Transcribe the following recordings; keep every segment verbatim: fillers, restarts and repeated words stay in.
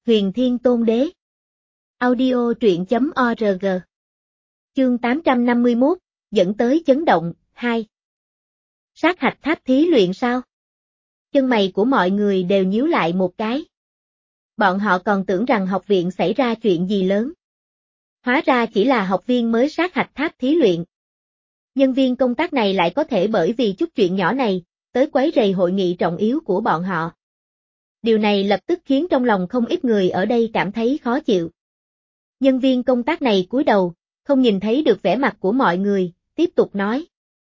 Huyền Thiên Tôn Đế. Audio truyện chấm org. Chương tám trăm năm mươi mốt, dẫn tới chấn động, hai. Sát hạch tháp thí luyện sao? Chân mày của mọi người đều nhíu lại một cái. Bọn họ còn tưởng rằng học viện xảy ra chuyện gì lớn. Hóa ra chỉ là học viên mới sát hạch tháp thí luyện. Nhân viên công tác này lại có thể bởi vì chút chuyện nhỏ này, tới quấy rầy hội nghị trọng yếu của bọn họ. Điều này lập tức khiến trong lòng không ít người ở đây cảm thấy khó chịu. Nhân viên công tác này cúi đầu, không nhìn thấy được vẻ mặt của mọi người, tiếp tục nói.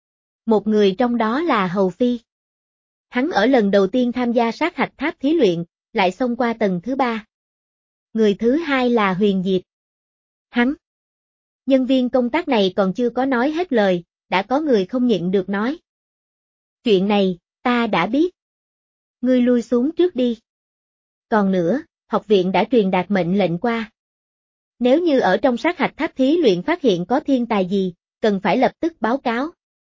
Một người trong đó là Hầu Phi. Hắn ở lần đầu tiên tham gia sát hạch tháp thí luyện, lại xông qua tầng thứ ba. Người thứ hai là Huyền Diệp. Hắn. Nhân viên công tác này còn chưa có nói hết lời, đã có người không nhịn được nói. Chuyện này, ta đã biết. Ngươi lui xuống trước đi. Còn nữa, học viện đã truyền đạt mệnh lệnh qua. Nếu như ở trong sát hạch tháp thí luyện phát hiện có thiên tài gì, cần phải lập tức báo cáo.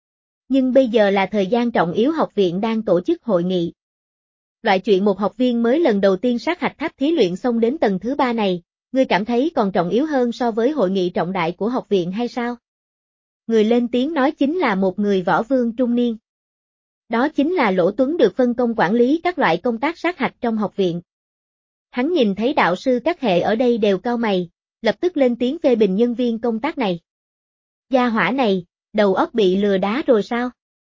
Nhưng bây giờ là thời gian trọng yếu, học viện đang tổ chức hội nghị. Loại chuyện một học viên mới lần đầu tiên sát hạch tháp thí luyện xông đến tầng thứ ba này, ngươi cảm thấy còn trọng yếu hơn so với hội nghị trọng đại của học viện hay sao? Người lên tiếng nói chính là một người võ vương trung niên. Đó chính là Lỗ Tuấn, được phân công quản lý các loại công tác sát hạch trong học viện. Hắn nhìn thấy đạo sư các hệ ở đây đều cau mày, lập tức lên tiếng phê bình nhân viên công tác này. Gia hỏa này, đầu óc bị lừa đá rồi sao?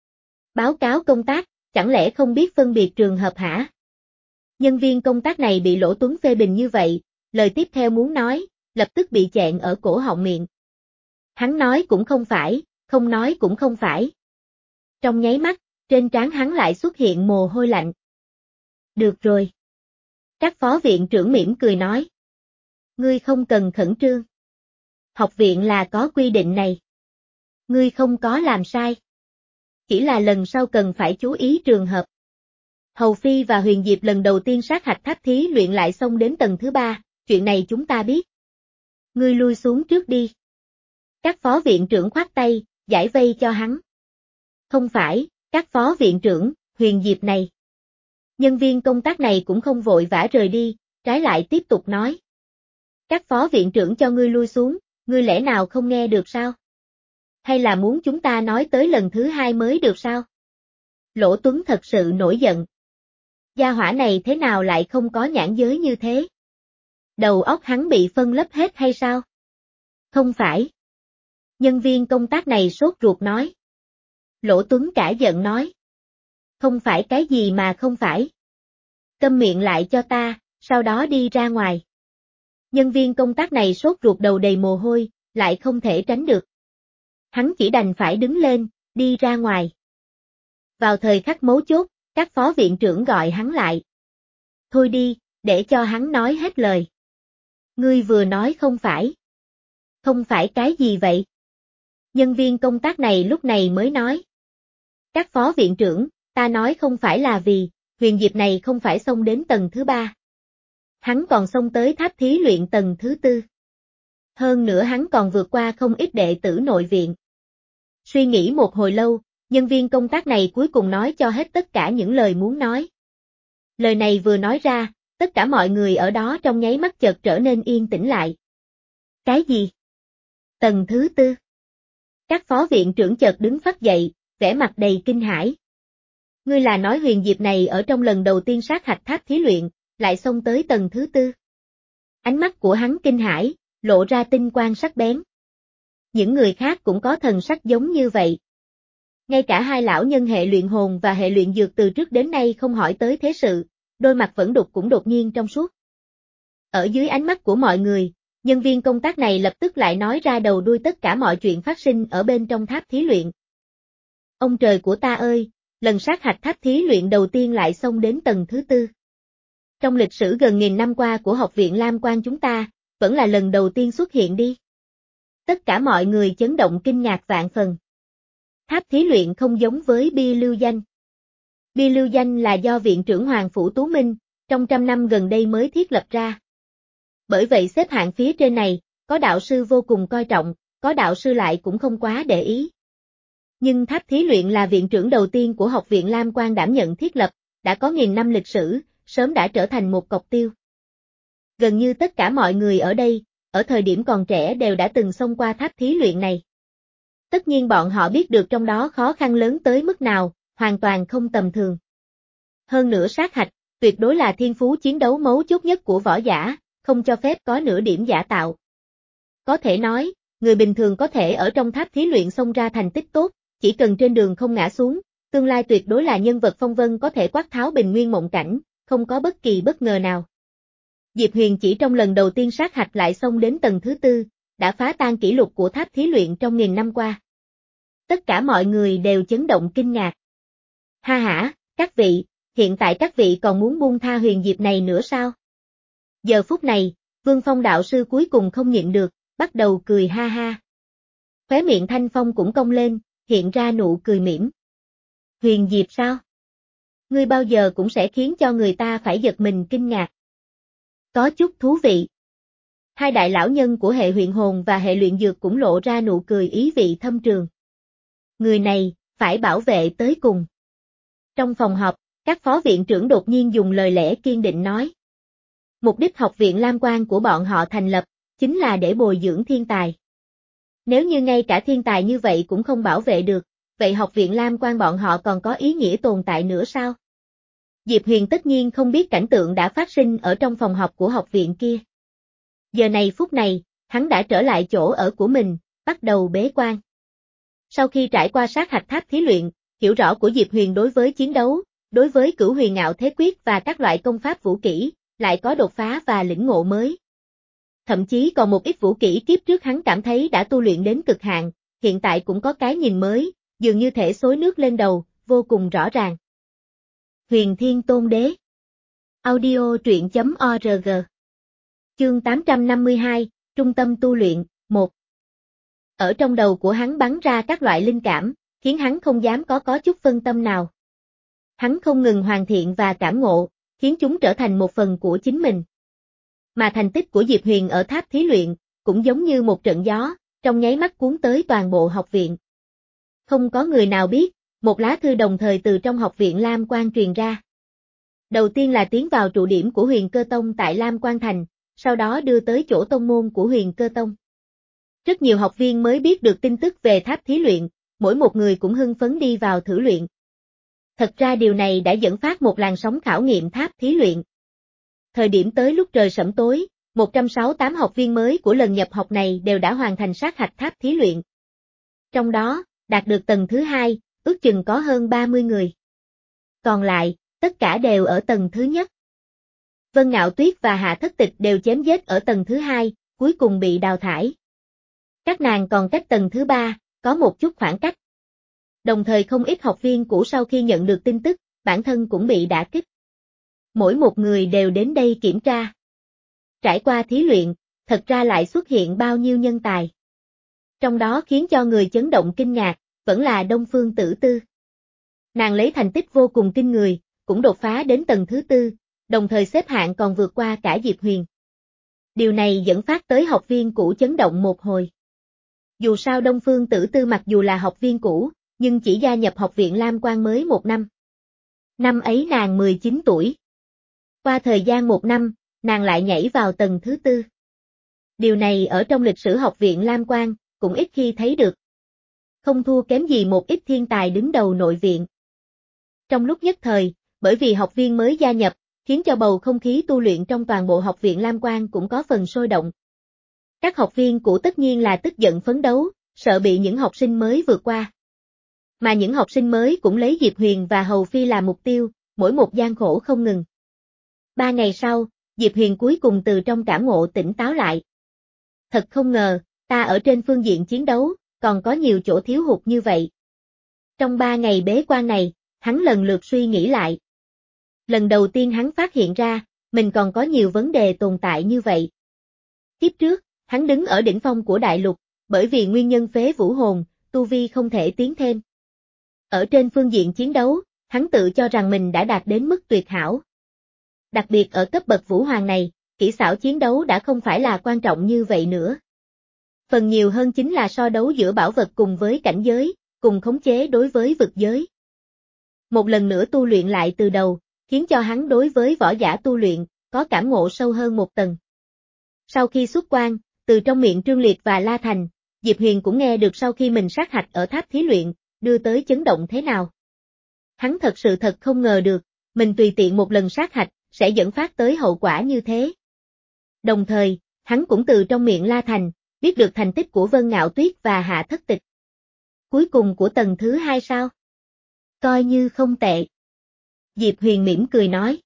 Báo cáo công tác, chẳng lẽ không biết phân biệt trường hợp hả? Nhân viên công tác này bị Lỗ Tuấn phê bình như vậy, lời tiếp theo muốn nói, lập tức bị chẹn ở cổ họng miệng. Hắn nói cũng không phải, không nói cũng không phải. Trong nháy mắt, trên trán hắn lại xuất hiện mồ hôi lạnh. Được rồi. Các phó viện trưởng mỉm cười nói. Ngươi không cần khẩn trương. Học viện là có quy định này. Ngươi không có làm sai. Chỉ là lần sau cần phải chú ý trường hợp. Hầu Phi và Huyền Diệp lần đầu tiên sát hạch tháp thí luyện lại xông đến tầng thứ ba, chuyện này chúng ta biết. Ngươi lui xuống trước đi. Các phó viện trưởng khoát tay, giải vây cho hắn. Không phải, các phó viện trưởng, Huyền Diệp này. Nhân viên công tác này cũng không vội vã rời đi, trái lại tiếp tục nói. Các phó viện trưởng cho ngươi lui xuống, ngươi lẽ nào không nghe được sao? Hay là muốn chúng ta nói tới lần thứ hai mới được sao? Lỗ Tuấn thật sự nổi giận. Gia hỏa này thế nào lại không có nhãn giới như thế? Đầu óc hắn bị phân lấp hết hay sao? Không phải. Nhân viên công tác này sốt ruột nói. Lỗ Tuấn cả giận nói. Không phải cái gì mà không phải. Câm miệng lại cho ta, sau đó đi ra ngoài. Nhân viên công tác này sốt ruột đầu đầy mồ hôi, lại không thể tránh được. Hắn chỉ đành phải đứng lên, đi ra ngoài. Vào thời khắc mấu chốt, các phó viện trưởng gọi hắn lại. Thôi đi, để cho hắn nói hết lời. Ngươi vừa nói không phải. Không phải cái gì vậy? Nhân viên công tác này lúc này mới nói. Các phó viện trưởng, ta nói không phải là vì, Huyền Diệp này không phải xông đến tầng thứ ba. Hắn còn xông tới tháp thí luyện tầng thứ tư. Hơn nữa hắn còn vượt qua không ít đệ tử nội viện. Suy nghĩ một hồi lâu, nhân viên công tác này cuối cùng nói cho hết tất cả những lời muốn nói. Lời này vừa nói ra, tất cả mọi người ở đó trong nháy mắt chợt trở nên yên tĩnh lại. Cái gì? Tầng thứ tư. Các phó viện trưởng chợt đứng phắt dậy, vẻ mặt đầy kinh hãi. Ngươi là nói Huyền Diệp này ở trong lần đầu tiên sát hạch tháp thí luyện, lại xông tới tầng thứ tư. Ánh mắt của hắn kinh hãi, lộ ra tinh quang sắc bén. Những người khác cũng có thần sắc giống như vậy. Ngay cả hai lão nhân hệ luyện hồn và hệ luyện dược từ trước đến nay không hỏi tới thế sự, đôi mặt vẫn đục cũng đột nhiên trong suốt. Ở dưới ánh mắt của mọi người, nhân viên công tác này lập tức lại nói ra đầu đuôi tất cả mọi chuyện phát sinh ở bên trong tháp thí luyện. Ông trời của ta ơi, lần sát hạch tháp thí luyện đầu tiên lại xông đến tầng thứ tư. Trong lịch sử gần nghìn năm qua của học viện Lam Quan chúng ta, vẫn là lần đầu tiên xuất hiện đi. Tất cả mọi người chấn động kinh ngạc vạn phần. Tháp thí luyện không giống với bia lưu danh. Bia lưu danh là do viện trưởng Hoàng Phủ Tú Minh, trong trăm năm gần đây mới thiết lập ra. Bởi vậy xếp hạng phía trên này, có đạo sư vô cùng coi trọng, có đạo sư lại cũng không quá để ý. Nhưng tháp thí luyện là viện trưởng đầu tiên của học viện Lam Quan đảm nhận thiết lập, đã có nghìn năm lịch sử, sớm đã trở thành một cọc tiêu. Gần như tất cả mọi người ở đây, ở thời điểm còn trẻ đều đã từng xông qua tháp thí luyện này. Tất nhiên bọn họ biết được trong đó khó khăn lớn tới mức nào, hoàn toàn không tầm thường. Hơn nữa sát hạch, tuyệt đối là thiên phú chiến đấu mấu chốt nhất của võ giả, không cho phép có nửa điểm giả tạo. Có thể nói, người bình thường có thể ở trong tháp thí luyện xông ra thành tích tốt, chỉ cần trên đường không ngã xuống, tương lai tuyệt đối là nhân vật phong vân có thể quát tháo bình nguyên mộng cảnh, không có bất kỳ bất ngờ nào. Diệp Huyền chỉ trong lần đầu tiên sát hạch lại xông đến tầng thứ tư, đã phá tan kỷ lục của tháp thí luyện trong nghìn năm qua. Tất cả mọi người đều chấn động kinh ngạc. Ha hả, các vị, hiện tại các vị còn muốn buông tha huyền diệp này nữa sao? Giờ phút này, Vương Phong đạo sư cuối cùng không nhịn được, bắt đầu cười ha ha. Khóe miệng Thanh Phong cũng cong lên, hiện ra nụ cười mỉm. Huyền diệp sao? Ngươi bao giờ cũng sẽ khiến cho người ta phải giật mình kinh ngạc. Có chút thú vị. Hai đại lão nhân của hệ huyền hồn và hệ luyện dược cũng lộ ra nụ cười ý vị thâm trường. Người này, phải bảo vệ tới cùng. Trong phòng họp, các phó viện trưởng đột nhiên dùng lời lẽ kiên định nói. Mục đích học viện Lam Quan của bọn họ thành lập, chính là để bồi dưỡng thiên tài. Nếu như ngay cả thiên tài như vậy cũng không bảo vệ được, vậy học viện Lam Quan bọn họ còn có ý nghĩa tồn tại nữa sao? Diệp Huyền tất nhiên không biết cảnh tượng đã phát sinh ở trong phòng họp của học viện kia. Giờ này phút này, hắn đã trở lại chỗ ở của mình, bắt đầu bế quan. Sau khi trải qua sát hạch tháp thí luyện, hiểu rõ của Diệp Huyền đối với chiến đấu, đối với cửu huyền ngạo thế quyết và các loại công pháp vũ kỹ, lại có đột phá và lĩnh ngộ mới. Thậm chí còn một ít vũ kỹ kiếp trước hắn cảm thấy đã tu luyện đến cực hạn, hiện tại cũng có cái nhìn mới, dường như thể xối nước lên đầu, vô cùng rõ ràng. Huyền Thiên Tôn Đế. Audio truyện chấm org. Chương tám trăm năm mươi hai, Trung tâm tu luyện, một. Ở trong đầu của hắn bắn ra các loại linh cảm, khiến hắn không dám có có chút phân tâm nào. Hắn không ngừng hoàn thiện và cảm ngộ, khiến chúng trở thành một phần của chính mình. Mà thành tích của Diệp Huyền ở tháp thí luyện, cũng giống như một trận gió, trong nháy mắt cuốn tới toàn bộ học viện. Không có người nào biết, một lá thư đồng thời từ trong học viện Lam Quan truyền ra. Đầu tiên là tiến vào trụ điểm của Huyền Cơ Tông tại Lam Quan Thành, sau đó đưa tới chỗ tông môn của Huyền Cơ Tông. Rất nhiều học viên mới biết được tin tức về tháp thí luyện, mỗi một người cũng hưng phấn đi vào thử luyện. Thật ra điều này đã dẫn phát một làn sóng khảo nghiệm tháp thí luyện. Thời điểm tới lúc trời sẫm tối, một trăm sáu mươi tám học viên mới của lần nhập học này đều đã hoàn thành sát hạch tháp thí luyện. Trong đó, đạt được tầng thứ hai, ước chừng có hơn ba mươi người. Còn lại, tất cả đều ở tầng thứ nhất. Vân Ngạo Tuyết và Hạ Thất Tịch đều chém giết ở tầng thứ hai, cuối cùng bị đào thải. Các nàng còn cách tầng thứ ba, có một chút khoảng cách. Đồng thời không ít học viên cũ sau khi nhận được tin tức, bản thân cũng bị đả kích. Mỗi một người đều đến đây kiểm tra. Trải qua thí luyện, thật ra lại xuất hiện bao nhiêu nhân tài. Trong đó khiến cho người chấn động kinh ngạc, vẫn là Đông Phương Tử Tư. Nàng lấy thành tích vô cùng kinh người, cũng đột phá đến tầng thứ tư, đồng thời xếp hạng còn vượt qua cả Diệp Huyền. Điều này dẫn phát tới học viên cũ chấn động một hồi. Dù sao Đông Phương Tử Tư mặc dù là học viên cũ, nhưng chỉ gia nhập học viện Lam Quan mới một năm. Năm ấy nàng mười chín tuổi. Qua thời gian một năm, nàng lại nhảy vào tầng thứ tư. Điều này ở trong lịch sử học viện Lam Quan, cũng ít khi thấy được. Không thua kém gì một ít thiên tài đứng đầu nội viện. Trong lúc nhất thời, bởi vì học viên mới gia nhập, khiến cho bầu không khí tu luyện trong toàn bộ học viện Lam Quan cũng có phần sôi động. Các học viên cũ tất nhiên là tức giận phấn đấu, sợ bị những học sinh mới vượt qua. Mà những học sinh mới cũng lấy Diệp Huyền và Hầu Phi làm mục tiêu, mỗi một gian khổ không ngừng. Ba ngày sau, Diệp Huyền cuối cùng từ trong cảm ngộ tỉnh táo lại. Thật không ngờ, ta ở trên phương diện chiến đấu, còn có nhiều chỗ thiếu hụt như vậy. Trong ba ngày bế quan này, hắn lần lượt suy nghĩ lại. Lần đầu tiên hắn phát hiện ra, mình còn có nhiều vấn đề tồn tại như vậy. Kiếp trước, hắn đứng ở đỉnh phong của đại lục, bởi vì nguyên nhân phế vũ hồn, tu vi không thể tiến thêm. Ở trên phương diện chiến đấu, hắn tự cho rằng mình đã đạt đến mức tuyệt hảo. Đặc biệt ở cấp bậc vũ hoàng này, kỹ xảo chiến đấu đã không phải là quan trọng như vậy nữa. Phần nhiều hơn chính là so đấu giữa bảo vật cùng với cảnh giới, cùng khống chế đối với vực giới. Một lần nữa tu luyện lại từ đầu, khiến cho hắn đối với võ giả tu luyện, có cảm ngộ sâu hơn một tầng. Sau khi xuất quan, từ trong miệng Trương Liệt và La Thành, Diệp Huyền cũng nghe được sau khi mình sát hạch ở tháp thí luyện, đưa tới chấn động thế nào. Hắn thật sự thật không ngờ được, mình tùy tiện một lần sát hạch, sẽ dẫn phát tới hậu quả như thế. Đồng thời, hắn cũng từ trong miệng La Thành, biết được thành tích của Vân Ngạo Tuyết và Hạ Thất Tịch. Cuối cùng của tầng thứ hai sao? Coi như không tệ. Diệp Huyền mỉm cười nói.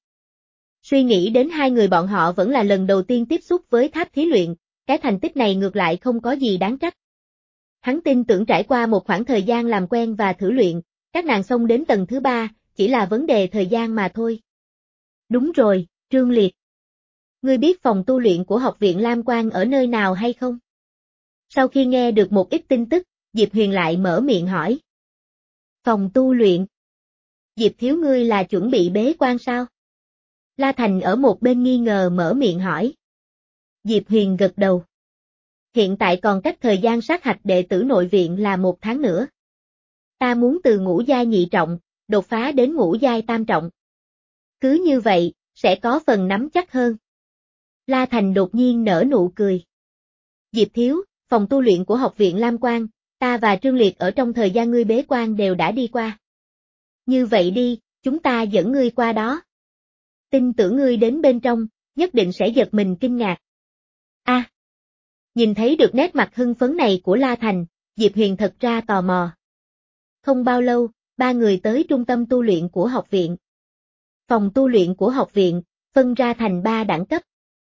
Suy nghĩ đến hai người bọn họ vẫn là lần đầu tiên tiếp xúc với tháp thí luyện, cái thành tích này ngược lại không có gì đáng trách. Hắn tin tưởng trải qua một khoảng thời gian làm quen và thử luyện, các nàng xông đến tầng thứ ba, chỉ là vấn đề thời gian mà thôi. Đúng rồi, Trương Liệt. Ngươi biết phòng tu luyện của học viện Lam Quang ở nơi nào hay không? Sau khi nghe được một ít tin tức, Diệp Huyền lại mở miệng hỏi. Phòng tu luyện? Diệp thiếu ngươi là chuẩn bị bế quan sao? La Thành ở một bên nghi ngờ mở miệng hỏi. Diệp Huyền gật đầu. Hiện tại còn cách thời gian sát hạch đệ tử nội viện là một tháng nữa. Ta muốn từ ngũ giai nhị trọng, đột phá đến ngũ giai tam trọng. Cứ như vậy, sẽ có phần nắm chắc hơn. La Thành đột nhiên nở nụ cười. Diệp thiếu, phòng tu luyện của học viện Lam Quang, ta và Trương Liệt ở trong thời gian ngươi bế quan đều đã đi qua. Như vậy đi, chúng ta dẫn ngươi qua đó. Tin tưởng ngươi đến bên trong, nhất định sẽ giật mình kinh ngạc. A, à, nhìn thấy được nét mặt hưng phấn này của La Thành, Diệp Huyền thật ra tò mò. Không bao lâu, ba người tới trung tâm tu luyện của học viện. Phòng tu luyện của học viện, phân ra thành ba đẳng cấp.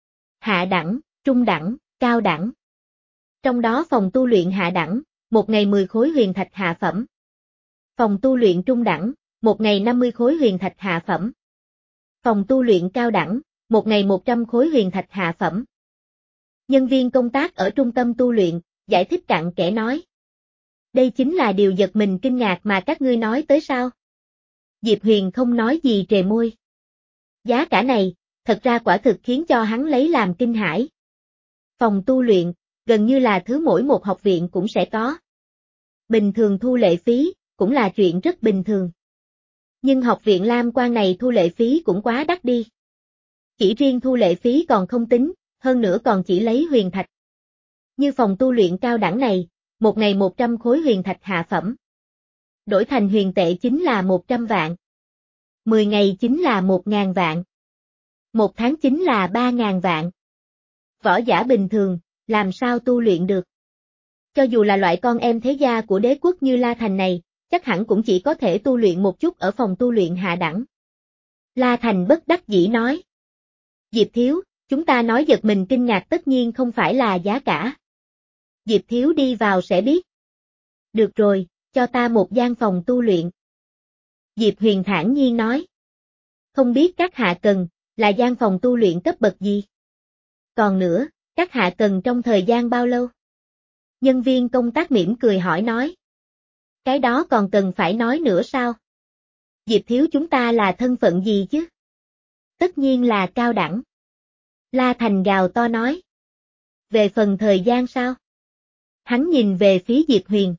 Hạ đẳng, trung đẳng, cao đẳng. Trong đó phòng tu luyện hạ đẳng, một ngày mười khối huyền thạch hạ phẩm. Phòng tu luyện trung đẳng, một ngày năm mươi khối huyền thạch hạ phẩm. Phòng tu luyện cao đẳng, một ngày một trăm khối huyền thạch hạ phẩm. Nhân viên công tác ở trung tâm tu luyện, giải thích cặn kẽ nói. Đây chính là điều giật mình kinh ngạc mà các ngươi nói tới sao? Diệp Huyền không nói gì trề môi. Giá cả này, thật ra quả thực khiến cho hắn lấy làm kinh hãi. Phòng tu luyện, gần như là thứ mỗi một học viện cũng sẽ có. Bình thường thu lệ phí, cũng là chuyện rất bình thường. Nhưng học viện Lam Quang này thu lệ phí cũng quá đắt đi. Chỉ riêng thu lệ phí còn không tính, hơn nữa còn chỉ lấy huyền thạch. Như phòng tu luyện cao đẳng này, một ngày một trăm khối huyền thạch hạ phẩm. Đổi thành huyền tệ chính là một trăm vạn. mười ngày chính là một ngàn vạn. Một tháng chính là ba ngàn vạn. Võ giả bình thường, làm sao tu luyện được? Cho dù là loại con em thế gia của đế quốc như La Thành này, chắc hẳn cũng chỉ có thể tu luyện một chút ở phòng tu luyện hạ đẳng. La Thành bất đắc dĩ nói. Diệp thiếu, chúng ta nói giật mình kinh ngạc tất nhiên không phải là giá cả. Diệp thiếu đi vào sẽ biết. Được rồi, cho ta một gian phòng tu luyện. Diệp Huyền thản nhiên nói. Không biết các hạ cần, là gian phòng tu luyện cấp bậc gì? Còn nữa, các hạ cần trong thời gian bao lâu? Nhân viên công tác mỉm cười hỏi nói. Cái đó còn cần phải nói nữa sao? Diệp thiếu chúng ta là thân phận gì chứ? Tất nhiên là cao đẳng. La Thành gào to nói. Về phần thời gian sao? Hắn nhìn về phía Diệp Huyền.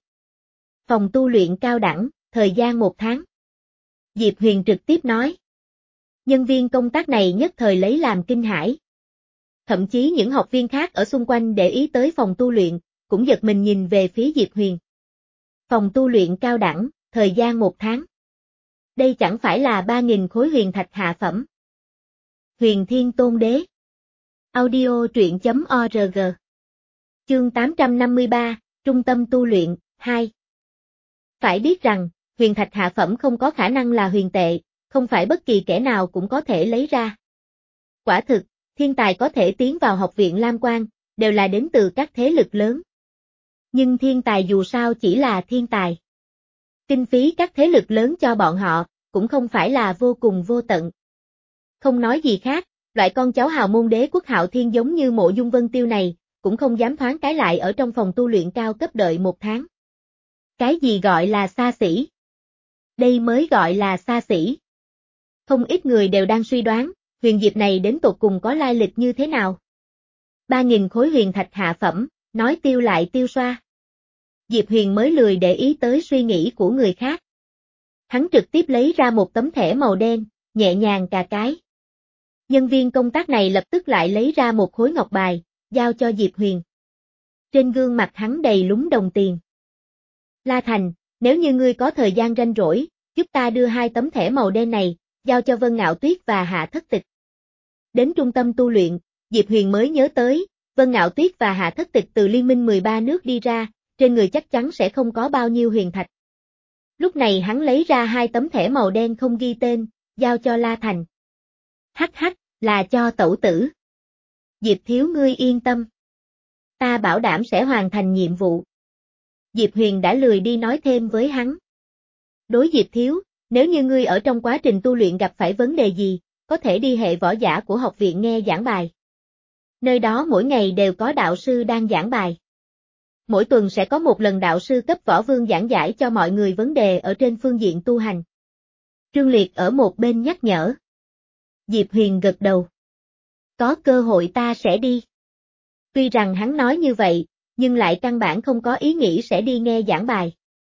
Phòng tu luyện cao đẳng, thời gian một tháng. Diệp Huyền trực tiếp nói. Nhân viên công tác này nhất thời lấy làm kinh hãi. Thậm chí những học viên khác ở xung quanh để ý tới phòng tu luyện, cũng giật mình nhìn về phía Diệp Huyền. Phòng tu luyện cao đẳng, thời gian một tháng. Đây chẳng phải là ba nghìn khối huyền thạch hạ phẩm. Huyền Thiên Tôn Đế. Audio truyện chấm org. Chương tám trăm năm mươi ba, Trung tâm tu luyện, hai. Phải biết rằng, huyền thạch hạ phẩm không có khả năng là huyền tệ, không phải bất kỳ kẻ nào cũng có thể lấy ra. Quả thực, thiên tài có thể tiến vào học viện Lam Quang, đều là đến từ các thế lực lớn. Nhưng thiên tài dù sao chỉ là thiên tài. Kinh phí các thế lực lớn cho bọn họ, cũng không phải là vô cùng vô tận. Không nói gì khác, loại con cháu hào môn đế quốc Hạo Thiên giống như Mộ Dung Vân Tiêu này, cũng không dám thoáng cái lại ở trong phòng tu luyện cao cấp đợi một tháng. Cái gì gọi là xa xỉ? Đây mới gọi là xa xỉ. Không ít người đều đang suy đoán, huyền diệp này đến tột cùng có lai lịch như thế nào? Ba nghìn khối huyền thạch hạ phẩm, nói tiêu lại tiêu xoa. Diệp Huyền mới lười để ý tới suy nghĩ của người khác. Hắn trực tiếp lấy ra một tấm thẻ màu đen, nhẹ nhàng cà cái. Nhân viên công tác này lập tức lại lấy ra một khối ngọc bài, giao cho Diệp Huyền. Trên gương mặt hắn đầy lúng đồng tiền. La Thành, nếu như ngươi có thời gian rảnh rỗi, giúp ta đưa hai tấm thẻ màu đen này, giao cho Vân Ngạo Tuyết và Hạ Thất Tịch. Đến trung tâm tu luyện, Diệp Huyền mới nhớ tới, Vân Ngạo Tuyết và Hạ Thất Tịch từ Liên minh mười ba nước đi ra, trên người chắc chắn sẽ không có bao nhiêu huyền thạch. Lúc này hắn lấy ra hai tấm thẻ màu đen không ghi tên, giao cho La Thành. Hắc hắc, là cho tẩu tử. Diệp thiếu ngươi yên tâm. Ta bảo đảm sẽ hoàn thành nhiệm vụ. Diệp Huyền đã lười đi nói thêm với hắn. Đối Diệp thiếu, nếu như ngươi ở trong quá trình tu luyện gặp phải vấn đề gì, có thể đi hệ võ giả của học viện nghe giảng bài. Nơi đó mỗi ngày đều có đạo sư đang giảng bài. Mỗi tuần sẽ có một lần đạo sư cấp võ vương giảng giải cho mọi người vấn đề ở trên phương diện tu hành. Trương Liệt ở một bên nhắc nhở. Diệp Huyền gật đầu. Có cơ hội ta sẽ đi. Tuy rằng hắn nói như vậy, nhưng lại căn bản không có ý nghĩ sẽ đi nghe giảng bài.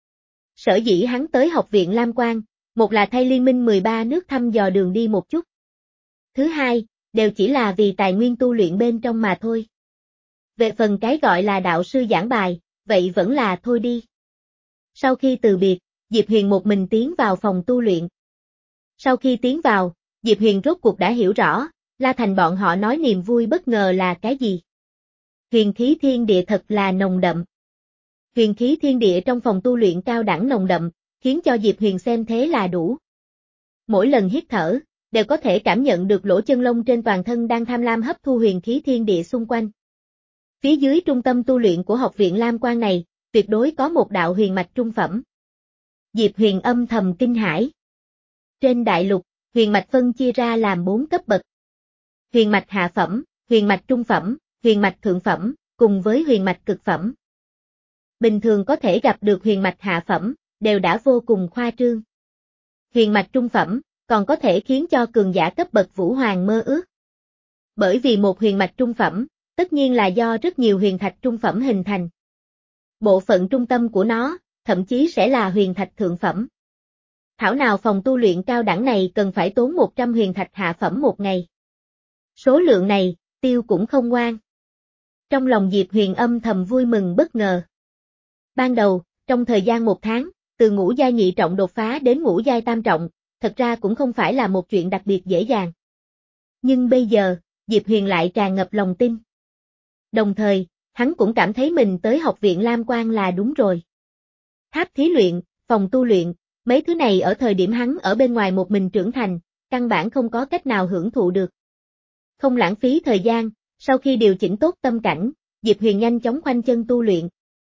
Sở dĩ hắn tới học viện Lam Quang, một là thay Liên minh mười ba nước thăm dò đường đi một chút. Thứ hai, đều chỉ là vì tài nguyên tu luyện bên trong mà thôi. Về phần cái gọi là đạo sư giảng bài, vậy vẫn là thôi đi. Sau khi từ biệt, Diệp Huyền một mình tiến vào phòng tu luyện. Sau khi tiến vào, Diệp Huyền rốt cuộc đã hiểu rõ, La Thành bọn họ nói niềm vui bất ngờ là cái gì. Huyền khí thiên địa thật là nồng đậm. Huyền khí thiên địa trong phòng tu luyện cao đẳng nồng đậm, khiến cho Diệp Huyền xem thế là đủ. Mỗi lần hít thở, đều có thể cảm nhận được lỗ chân lông trên toàn thân đang tham lam hấp thu huyền khí thiên địa xung quanh. Phía dưới trung tâm tu luyện của học viện Lam Quang này, tuyệt đối có một đạo huyền mạch trung phẩm. Diệp Huyền âm thầm kinh hãi. Trên đại lục, huyền mạch phân chia ra làm bốn cấp bậc. Huyền mạch hạ phẩm, huyền mạch trung phẩm, huyền mạch thượng phẩm, cùng với huyền mạch cực phẩm. Bình thường có thể gặp được huyền mạch hạ phẩm, đều đã vô cùng khoa trương. Huyền mạch trung phẩm, còn có thể khiến cho cường giả cấp bậc vũ hoàng mơ ước. Bởi vì một huyền mạch trung phẩm, tất nhiên là do rất nhiều huyền thạch trung phẩm hình thành. Bộ phận trung tâm của nó, thậm chí sẽ là huyền thạch thượng phẩm. Thảo nào phòng tu luyện cao đẳng này cần phải tốn một trăm huyền thạch hạ phẩm một ngày. Số lượng này, tiêu cũng không ngoan. Trong lòng Diệp Huyền âm thầm vui mừng bất ngờ. Ban đầu, trong thời gian một tháng, từ ngũ giai nhị trọng đột phá đến ngũ giai tam trọng, thật ra cũng không phải là một chuyện đặc biệt dễ dàng. Nhưng bây giờ, Diệp Huyền lại tràn ngập lòng tin. Đồng thời, hắn cũng cảm thấy mình tới học viện Lam Quang là đúng rồi. Tháp thí luyện, phòng tu luyện, mấy thứ này ở thời điểm hắn ở bên ngoài một mình trưởng thành, căn bản không có cách nào hưởng thụ được. Không lãng phí thời gian, sau khi điều chỉnh tốt tâm cảnh, Diệp Huyền nhanh chóng khoanh chân tu luyện.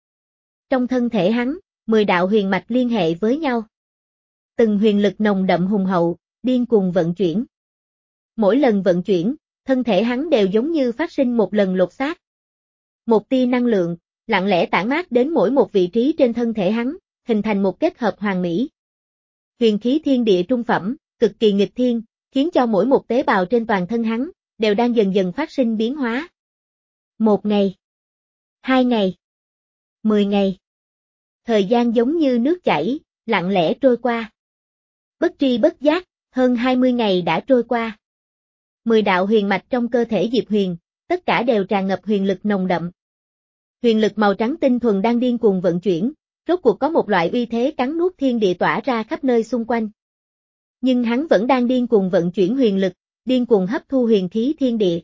Trong thân thể hắn, mười đạo huyền mạch liên hệ với nhau. Từng huyền lực nồng đậm hùng hậu, điên cuồng vận chuyển. Mỗi lần vận chuyển, thân thể hắn đều giống như phát sinh một lần lột xác. Một tia năng lượng, lặng lẽ tản mát đến mỗi một vị trí trên thân thể hắn, hình thành một kết hợp hoàn mỹ. Huyền khí thiên địa trung phẩm, cực kỳ nghịch thiên, khiến cho mỗi một tế bào trên toàn thân hắn, đều đang dần dần phát sinh biến hóa. Một ngày, hai ngày, mười ngày. Thời gian giống như nước chảy, lặng lẽ trôi qua. Bất tri bất giác, hơn hai mươi ngày đã trôi qua. Mười đạo huyền mạch trong cơ thể Diệp Huyền, tất cả đều tràn ngập huyền lực nồng đậm. Huyền lực màu trắng tinh thuần đang điên cuồng vận chuyển, rốt cuộc có một loại uy thế cắn nuốt thiên địa tỏa ra khắp nơi xung quanh. Nhưng hắn vẫn đang điên cuồng vận chuyển huyền lực, điên cuồng hấp thu huyền khí thiên địa.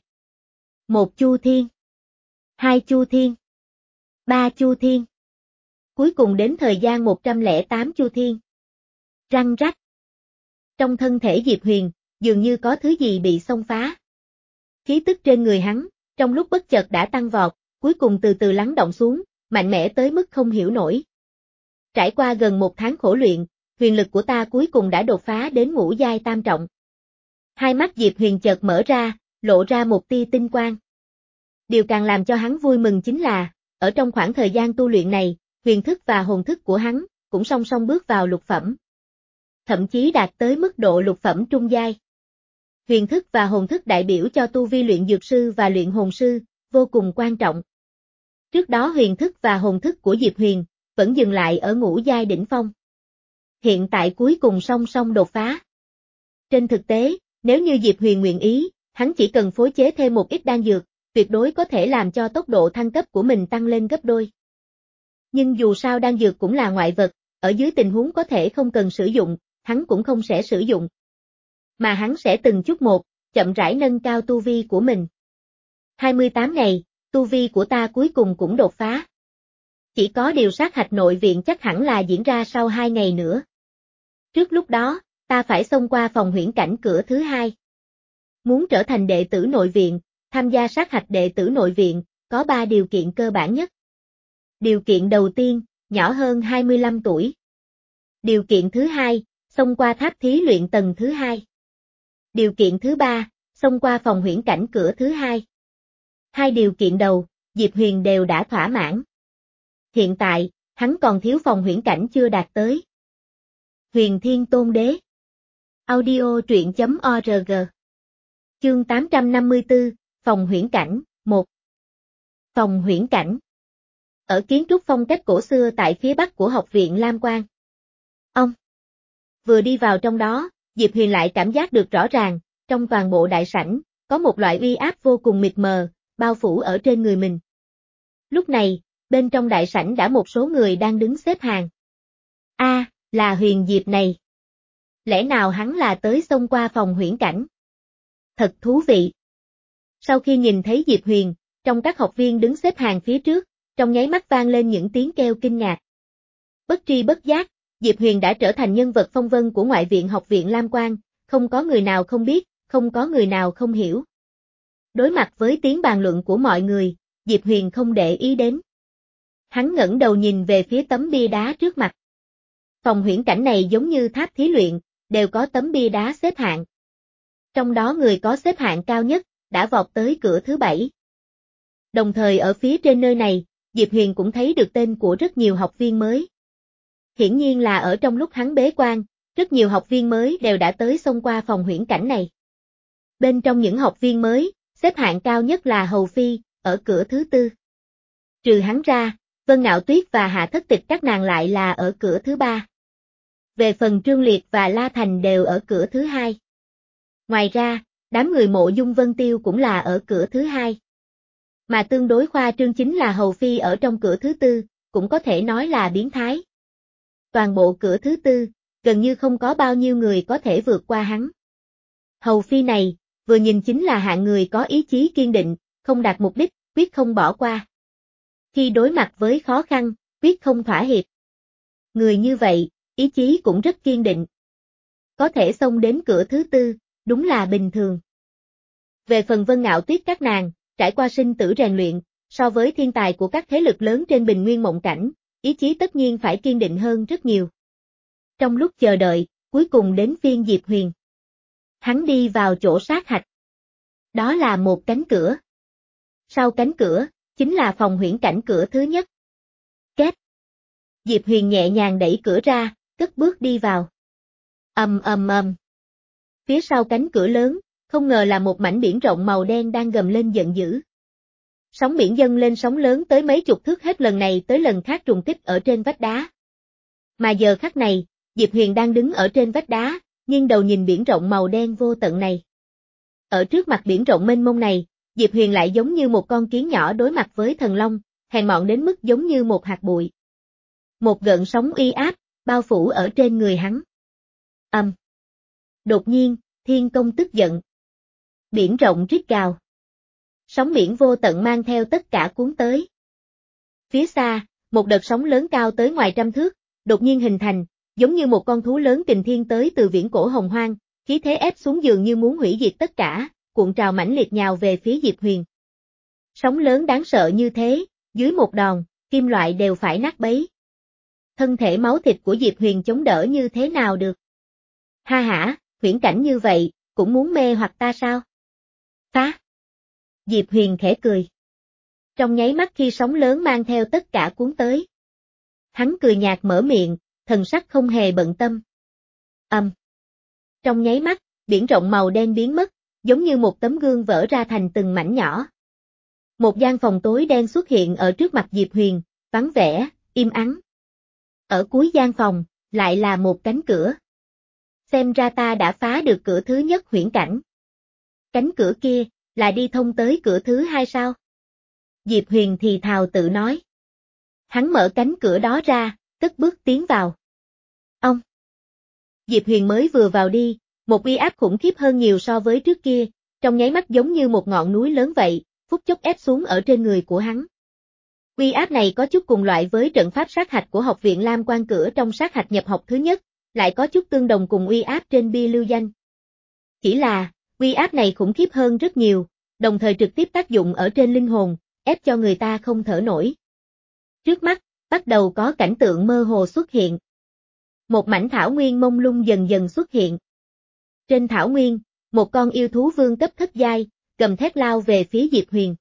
Một chu thiên, hai chu thiên, ba chu thiên. Cuối cùng đến thời gian một trăm lẻ tám chu thiên. Răng rắc. Trong thân thể Diệp Huyền, dường như có thứ gì bị xông phá. Khí tức trên người hắn, trong lúc bất chợt đã tăng vọt, cuối cùng từ từ lắng động xuống, mạnh mẽ tới mức không hiểu nổi. Trải qua gần một tháng khổ luyện, huyền lực của ta cuối cùng đã đột phá đến ngũ giai tam trọng. Hai mắt Diệp Huyền chợt mở ra, lộ ra một tia tinh quang. Điều càng làm cho hắn vui mừng chính là, ở trong khoảng thời gian tu luyện này, huyền thức và hồn thức của hắn, cũng song song bước vào lục phẩm. Thậm chí đạt tới mức độ lục phẩm trung giai. Huyền thức và hồn thức đại biểu cho tu vi luyện dược sư và luyện hồn sư, vô cùng quan trọng. Trước đó huyền thức và hồn thức của Diệp Huyền, vẫn dừng lại ở ngũ giai đỉnh phong. Hiện tại cuối cùng song song đột phá. Trên thực tế, nếu như Diệp Huyền nguyện ý, hắn chỉ cần phối chế thêm một ít đan dược, tuyệt đối có thể làm cho tốc độ thăng cấp của mình tăng lên gấp đôi. Nhưng dù sao đan dược cũng là ngoại vật, ở dưới tình huống có thể không cần sử dụng, hắn cũng không sẽ sử dụng. Mà hắn sẽ từng chút một, chậm rãi nâng cao tu vi của mình. hai mươi tám ngày, tu vi của ta cuối cùng cũng đột phá. Chỉ có điều sát hạch nội viện chắc hẳn là diễn ra sau hai ngày nữa. Trước lúc đó, ta phải xông qua phòng huyễn cảnh cửa thứ hai. Muốn trở thành đệ tử nội viện, tham gia sát hạch đệ tử nội viện, có ba điều kiện cơ bản nhất. Điều kiện đầu tiên, nhỏ hơn hai mươi lăm tuổi. Điều kiện thứ hai, xông qua tháp thí luyện tầng thứ hai. Điều kiện thứ ba, xông qua phòng huyễn cảnh cửa thứ hai. Hai điều kiện đầu, Diệp Huyền đều đã thỏa mãn. Hiện tại, hắn còn thiếu phòng huyễn cảnh chưa đạt tới. Huyền Thiên Tôn Đế. Audio truyện chấm org. Chương tám trăm năm mươi tư, phòng huyễn cảnh, một. Phòng huyễn cảnh. Ở kiến trúc phong cách cổ xưa tại phía bắc của học viện Lam Quang. Ông. Vừa đi vào trong đó, Diệp Huyền lại cảm giác được rõ ràng, trong toàn bộ đại sảnh, có một loại uy áp vô cùng mịt mờ, bao phủ ở trên người mình. Lúc này, bên trong đại sảnh đã một số người đang đứng xếp hàng. A, à, là Huyền Diệp này. Lẽ nào hắn là tới xông qua phòng huyễn cảnh? Thật thú vị. Sau khi nhìn thấy Diệp Huyền, trong các học viên đứng xếp hàng phía trước, trong nháy mắt vang lên những tiếng kêu kinh ngạc. Bất tri bất giác, Diệp Huyền đã trở thành nhân vật phong vân của ngoại viện học viện Lam Quang, không có người nào không biết, không có người nào không hiểu. Đối mặt với tiếng bàn luận của mọi người, Diệp Huyền không để ý đến. Hắn ngẩng đầu nhìn về phía tấm bia đá trước mặt. Phòng huyễn cảnh này giống như tháp thí luyện, đều có tấm bia đá xếp hạng. Trong đó người có xếp hạng cao nhất, đã vọt tới cửa thứ bảy. Đồng thời ở phía trên nơi này, Diệp Huyền cũng thấy được tên của rất nhiều học viên mới. Hiển nhiên là ở trong lúc hắn bế quan, rất nhiều học viên mới đều đã tới xông qua phòng huyễn cảnh này. Bên trong những học viên mới, xếp hạng cao nhất là Hầu Phi, ở cửa thứ tư. Trừ hắn ra, Vân Ngạo Tuyết và Hạ Thất Tịch các nàng lại là ở cửa thứ ba. Về phần Trương Liệt và La Thành đều ở cửa thứ hai. Ngoài ra, đám người Mộ Dung Vân Tiêu cũng là ở cửa thứ hai. Mà tương đối khoa trương chính là Hầu Phi ở trong cửa thứ tư, cũng có thể nói là biến thái. Toàn bộ cửa thứ tư, gần như không có bao nhiêu người có thể vượt qua hắn. Hầu Phi này, vừa nhìn chính là hạng người có ý chí kiên định, không đạt mục đích, quyết không bỏ qua. Khi đối mặt với khó khăn, quyết không thỏa hiệp. Người như vậy, ý chí cũng rất kiên định. Có thể xông đến cửa thứ tư, đúng là bình thường. Về phần Vân Ngạo Tuyết các nàng, trải qua sinh tử rèn luyện, so với thiên tài của các thế lực lớn trên Bình Nguyên Mộng Cảnh, ý chí tất nhiên phải kiên định hơn rất nhiều. Trong lúc chờ đợi, cuối cùng đến phiên Diệp Huyền. Hắn đi vào chỗ sát hạch. Đó là một cánh cửa. Sau cánh cửa, chính là phòng huyễn cảnh cửa thứ nhất. Két. Diệp Huyền nhẹ nhàng đẩy cửa ra, cất bước đi vào. Ầm ầm ầm. Phía sau cánh cửa lớn, không ngờ là một mảnh biển rộng màu đen đang gầm lên giận dữ. Sóng biển dâng lên sóng lớn tới mấy chục thước hết lần này tới lần khác trùng kích ở trên vách đá. Mà giờ khắc này, Diệp Huyền đang đứng ở trên vách đá, nghiêng đầu nhìn biển rộng màu đen vô tận này. Ở trước mặt biển rộng mênh mông này, Diệp Huyền lại giống như một con kiến nhỏ đối mặt với thần long, hèn mọn đến mức giống như một hạt bụi. Một gợn sóng uy áp, bao phủ ở trên người hắn. Ầm. Um. Đột nhiên, thiên công tức giận. Biển rộng rít gào. Sóng biển vô tận mang theo tất cả cuốn tới. Phía xa, một đợt sóng lớn cao tới ngoài trăm thước, đột nhiên hình thành, giống như một con thú lớn kình thiên tới từ viễn cổ hồng hoang, khí thế ép xuống dường như muốn hủy diệt tất cả, cuộn trào mãnh liệt nhào về phía Diệp Huyền. Sóng lớn đáng sợ như thế, dưới một đòn, kim loại đều phải nát bấy. Thân thể máu thịt của Diệp Huyền chống đỡ như thế nào được? Ha hả, huyễn cảnh như vậy, cũng muốn mê hoặc ta sao? Phá! Diệp Huyền khẽ cười. Trong nháy mắt khi sóng lớn mang theo tất cả cuốn tới. Hắn cười nhạt mở miệng, thần sắc không hề bận tâm. Ầm. Um. Trong nháy mắt, biển rộng màu đen biến mất, giống như một tấm gương vỡ ra thành từng mảnh nhỏ. Một gian phòng tối đen xuất hiện ở trước mặt Diệp Huyền, vắng vẻ, im ắng. Ở cuối gian phòng, lại là một cánh cửa. Xem ra ta đã phá được cửa thứ nhất huyễn cảnh. Cánh cửa kia, là đi thông tới cửa thứ hai sao? Diệp Huyền thì thào tự nói. Hắn mở cánh cửa đó ra, cất bước tiến vào. Ông! Diệp Huyền mới vừa vào đi, một uy áp khủng khiếp hơn nhiều so với trước kia, trong nháy mắt giống như một ngọn núi lớn vậy, phút chốc ép xuống ở trên người của hắn. Uy áp này có chút cùng loại với trận pháp sát hạch của học viện Lam Quan Cửa trong sát hạch nhập học thứ nhất, lại có chút tương đồng cùng uy áp trên bia lưu danh. Chỉ là, uy áp này khủng khiếp hơn rất nhiều, đồng thời trực tiếp tác dụng ở trên linh hồn, ép cho người ta không thở nổi. Trước mắt, bắt đầu có cảnh tượng mơ hồ xuất hiện. Một mảnh thảo nguyên mông lung dần dần xuất hiện. Trên thảo nguyên, một con yêu thú vương cấp thất giai, gầm thét lao về phía Diệp Huyền.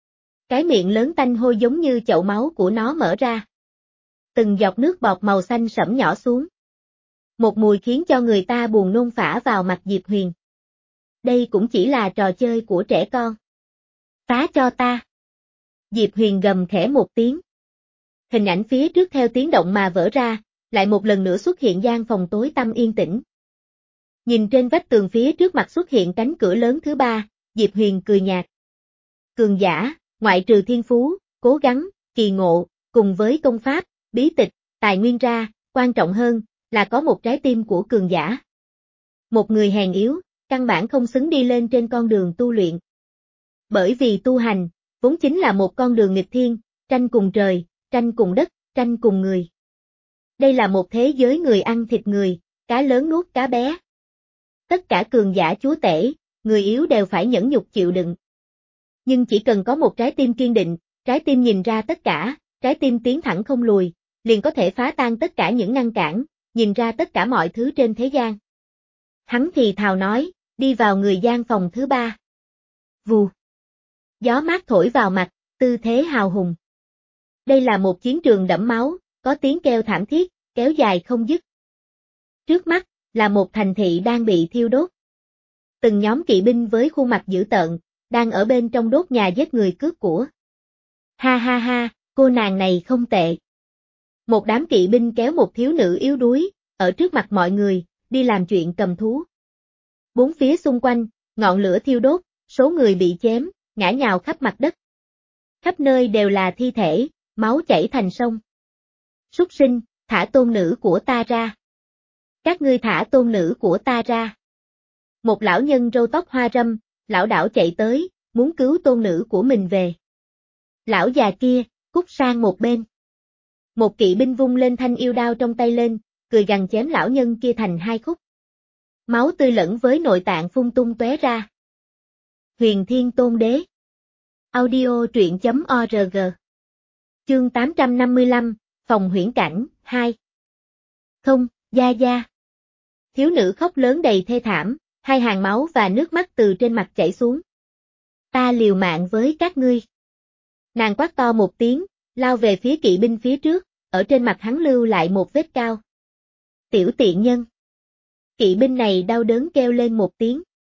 Cái miệng lớn tanh hôi giống như chậu máu của nó mở ra. Từng giọt nước bọt màu xanh sẫm nhỏ xuống. Một mùi khiến cho người ta buồn nôn phả vào mặt Diệp Huyền. Đây cũng chỉ là trò chơi của trẻ con. Phá cho ta. Diệp Huyền gầm khẽ một tiếng. Hình ảnh phía trước theo tiếng động mà vỡ ra, lại một lần nữa xuất hiện gian phòng tối tăm yên tĩnh. Nhìn trên vách tường phía trước mặt xuất hiện cánh cửa lớn thứ ba, Diệp Huyền cười nhạt. Cường giả, ngoại trừ thiên phú, cố gắng, kỳ ngộ, cùng với công pháp, bí tịch, tài nguyên ra, quan trọng hơn, là có một trái tim của cường giả. Một người hèn yếu, căn bản không xứng đi lên trên con đường tu luyện. Bởi vì tu hành, vốn chính là một con đường nghịch thiên, tranh cùng trời, tranh cùng đất, tranh cùng người. Đây là một thế giới người ăn thịt người, cá lớn nuốt cá bé. Tất cả cường giả chúa tể, người yếu đều phải nhẫn nhục chịu đựng. Nhưng chỉ cần có một trái tim kiên định, trái tim nhìn ra tất cả, trái tim tiến thẳng không lùi, liền có thể phá tan tất cả những ngăn cản, nhìn ra tất cả mọi thứ trên thế gian. Hắn thì thào nói, đi vào người gian phòng thứ ba. Vù. Gió mát thổi vào mặt, tư thế hào hùng. Đây là một chiến trường đẫm máu, có tiếng kêu thảm thiết, kéo dài không dứt. Trước mắt, là một thành thị đang bị thiêu đốt. Từng nhóm kỵ binh với khuôn mặt dữ tợn, đang ở bên trong đốt nhà giết người cướp của. Ha ha ha, cô nàng này không tệ. Một đám kỵ binh kéo một thiếu nữ yếu đuối, ở trước mặt mọi người, đi làm chuyện cầm thú. Bốn phía xung quanh, ngọn lửa thiêu đốt, số người bị chém, ngã nhào khắp mặt đất. Khắp nơi đều là thi thể, máu chảy thành sông. Súc sinh, thả tôn nữ của ta ra. Các ngươi thả tôn nữ của ta ra. Một lão nhân râu tóc hoa râm, lão đảo chạy tới, muốn cứu tôn nữ của mình về. Lão già kia, cút sang một bên. Một kỵ binh vung lên thanh yêu đao trong tay lên, cười gằn chém lão nhân kia thành hai khúc. Máu tươi lẫn với nội tạng phun tung tóe ra. Huyền Thiên Tôn Đế. Audio truyện chấm org. Chương tám trăm năm mươi lăm, Phòng huyễn cảnh, hai. Không, gia gia. Thiếu nữ khóc lớn đầy thê thảm, hai hàng máu và nước mắt từ trên mặt chảy xuống. Ta liều mạng với các ngươi. Nàng quát to một tiếng, lao về phía kỵ binh phía trước, ở trên mặt hắn lưu lại một vết cao. Tiểu tiện nhân. Kỵ binh này đau đớn kêu lên một tiếng.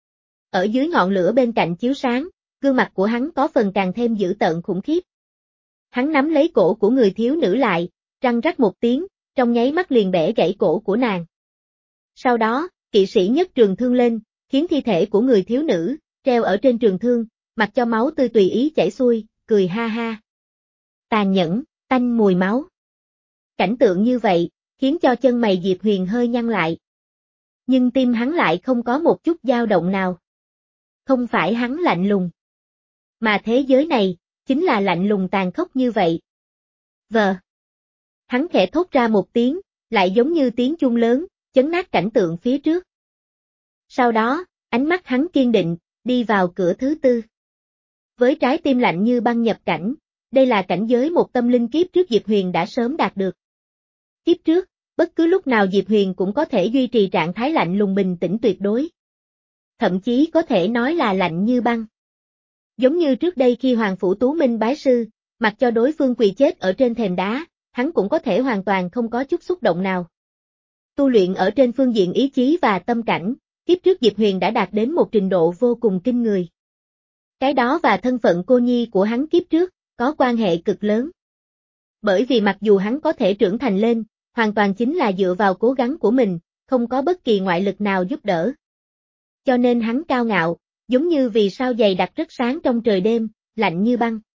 Ở dưới ngọn lửa bên cạnh chiếu sáng, gương mặt của hắn có phần càng thêm dữ tợn khủng khiếp. Hắn nắm lấy cổ của người thiếu nữ lại, răng rắc một tiếng, trong nháy mắt liền bẻ gãy cổ của nàng. Sau đó, kỵ sĩ nhấc trường thương lên, khiến thi thể của người thiếu nữ, treo ở trên trường thương, mặc cho máu tươi tùy ý chảy xuôi, cười ha ha. Tàn nhẫn, tanh mùi máu. Cảnh tượng như vậy, khiến cho chân mày Diệp Huyền hơi nhăn lại. Nhưng tim hắn lại không có một chút dao động nào. Không phải hắn lạnh lùng. Mà thế giới này, chính là lạnh lùng tàn khốc như vậy. Vờ. Hắn khẽ thốt ra một tiếng, lại giống như tiếng chuông lớn, chấn nát cảnh tượng phía trước. Sau đó, ánh mắt hắn kiên định, đi vào cửa thứ tư. Với trái tim lạnh như băng nhập cảnh, đây là cảnh giới một tâm linh kiếp trước Diệp Huyền đã sớm đạt được. Kiếp trước, bất cứ lúc nào Diệp Huyền cũng có thể duy trì trạng thái lạnh lùng bình tĩnh tuyệt đối. Thậm chí có thể nói là lạnh như băng. Giống như trước đây khi Hoàng Phủ Tú Minh bái sư, mặc cho đối phương quỳ chết ở trên thềm đá, hắn cũng có thể hoàn toàn không có chút xúc động nào. Tu luyện ở trên phương diện ý chí và tâm cảnh, kiếp trước Diệp Huyền đã đạt đến một trình độ vô cùng kinh người. Cái đó và thân phận cô nhi của hắn kiếp trước, có quan hệ cực lớn. Bởi vì mặc dù hắn có thể trưởng thành lên, hoàn toàn chính là dựa vào cố gắng của mình, không có bất kỳ ngoại lực nào giúp đỡ. Cho nên hắn cao ngạo, giống như vì sao dày đặc rất sáng trong trời đêm, lạnh như băng.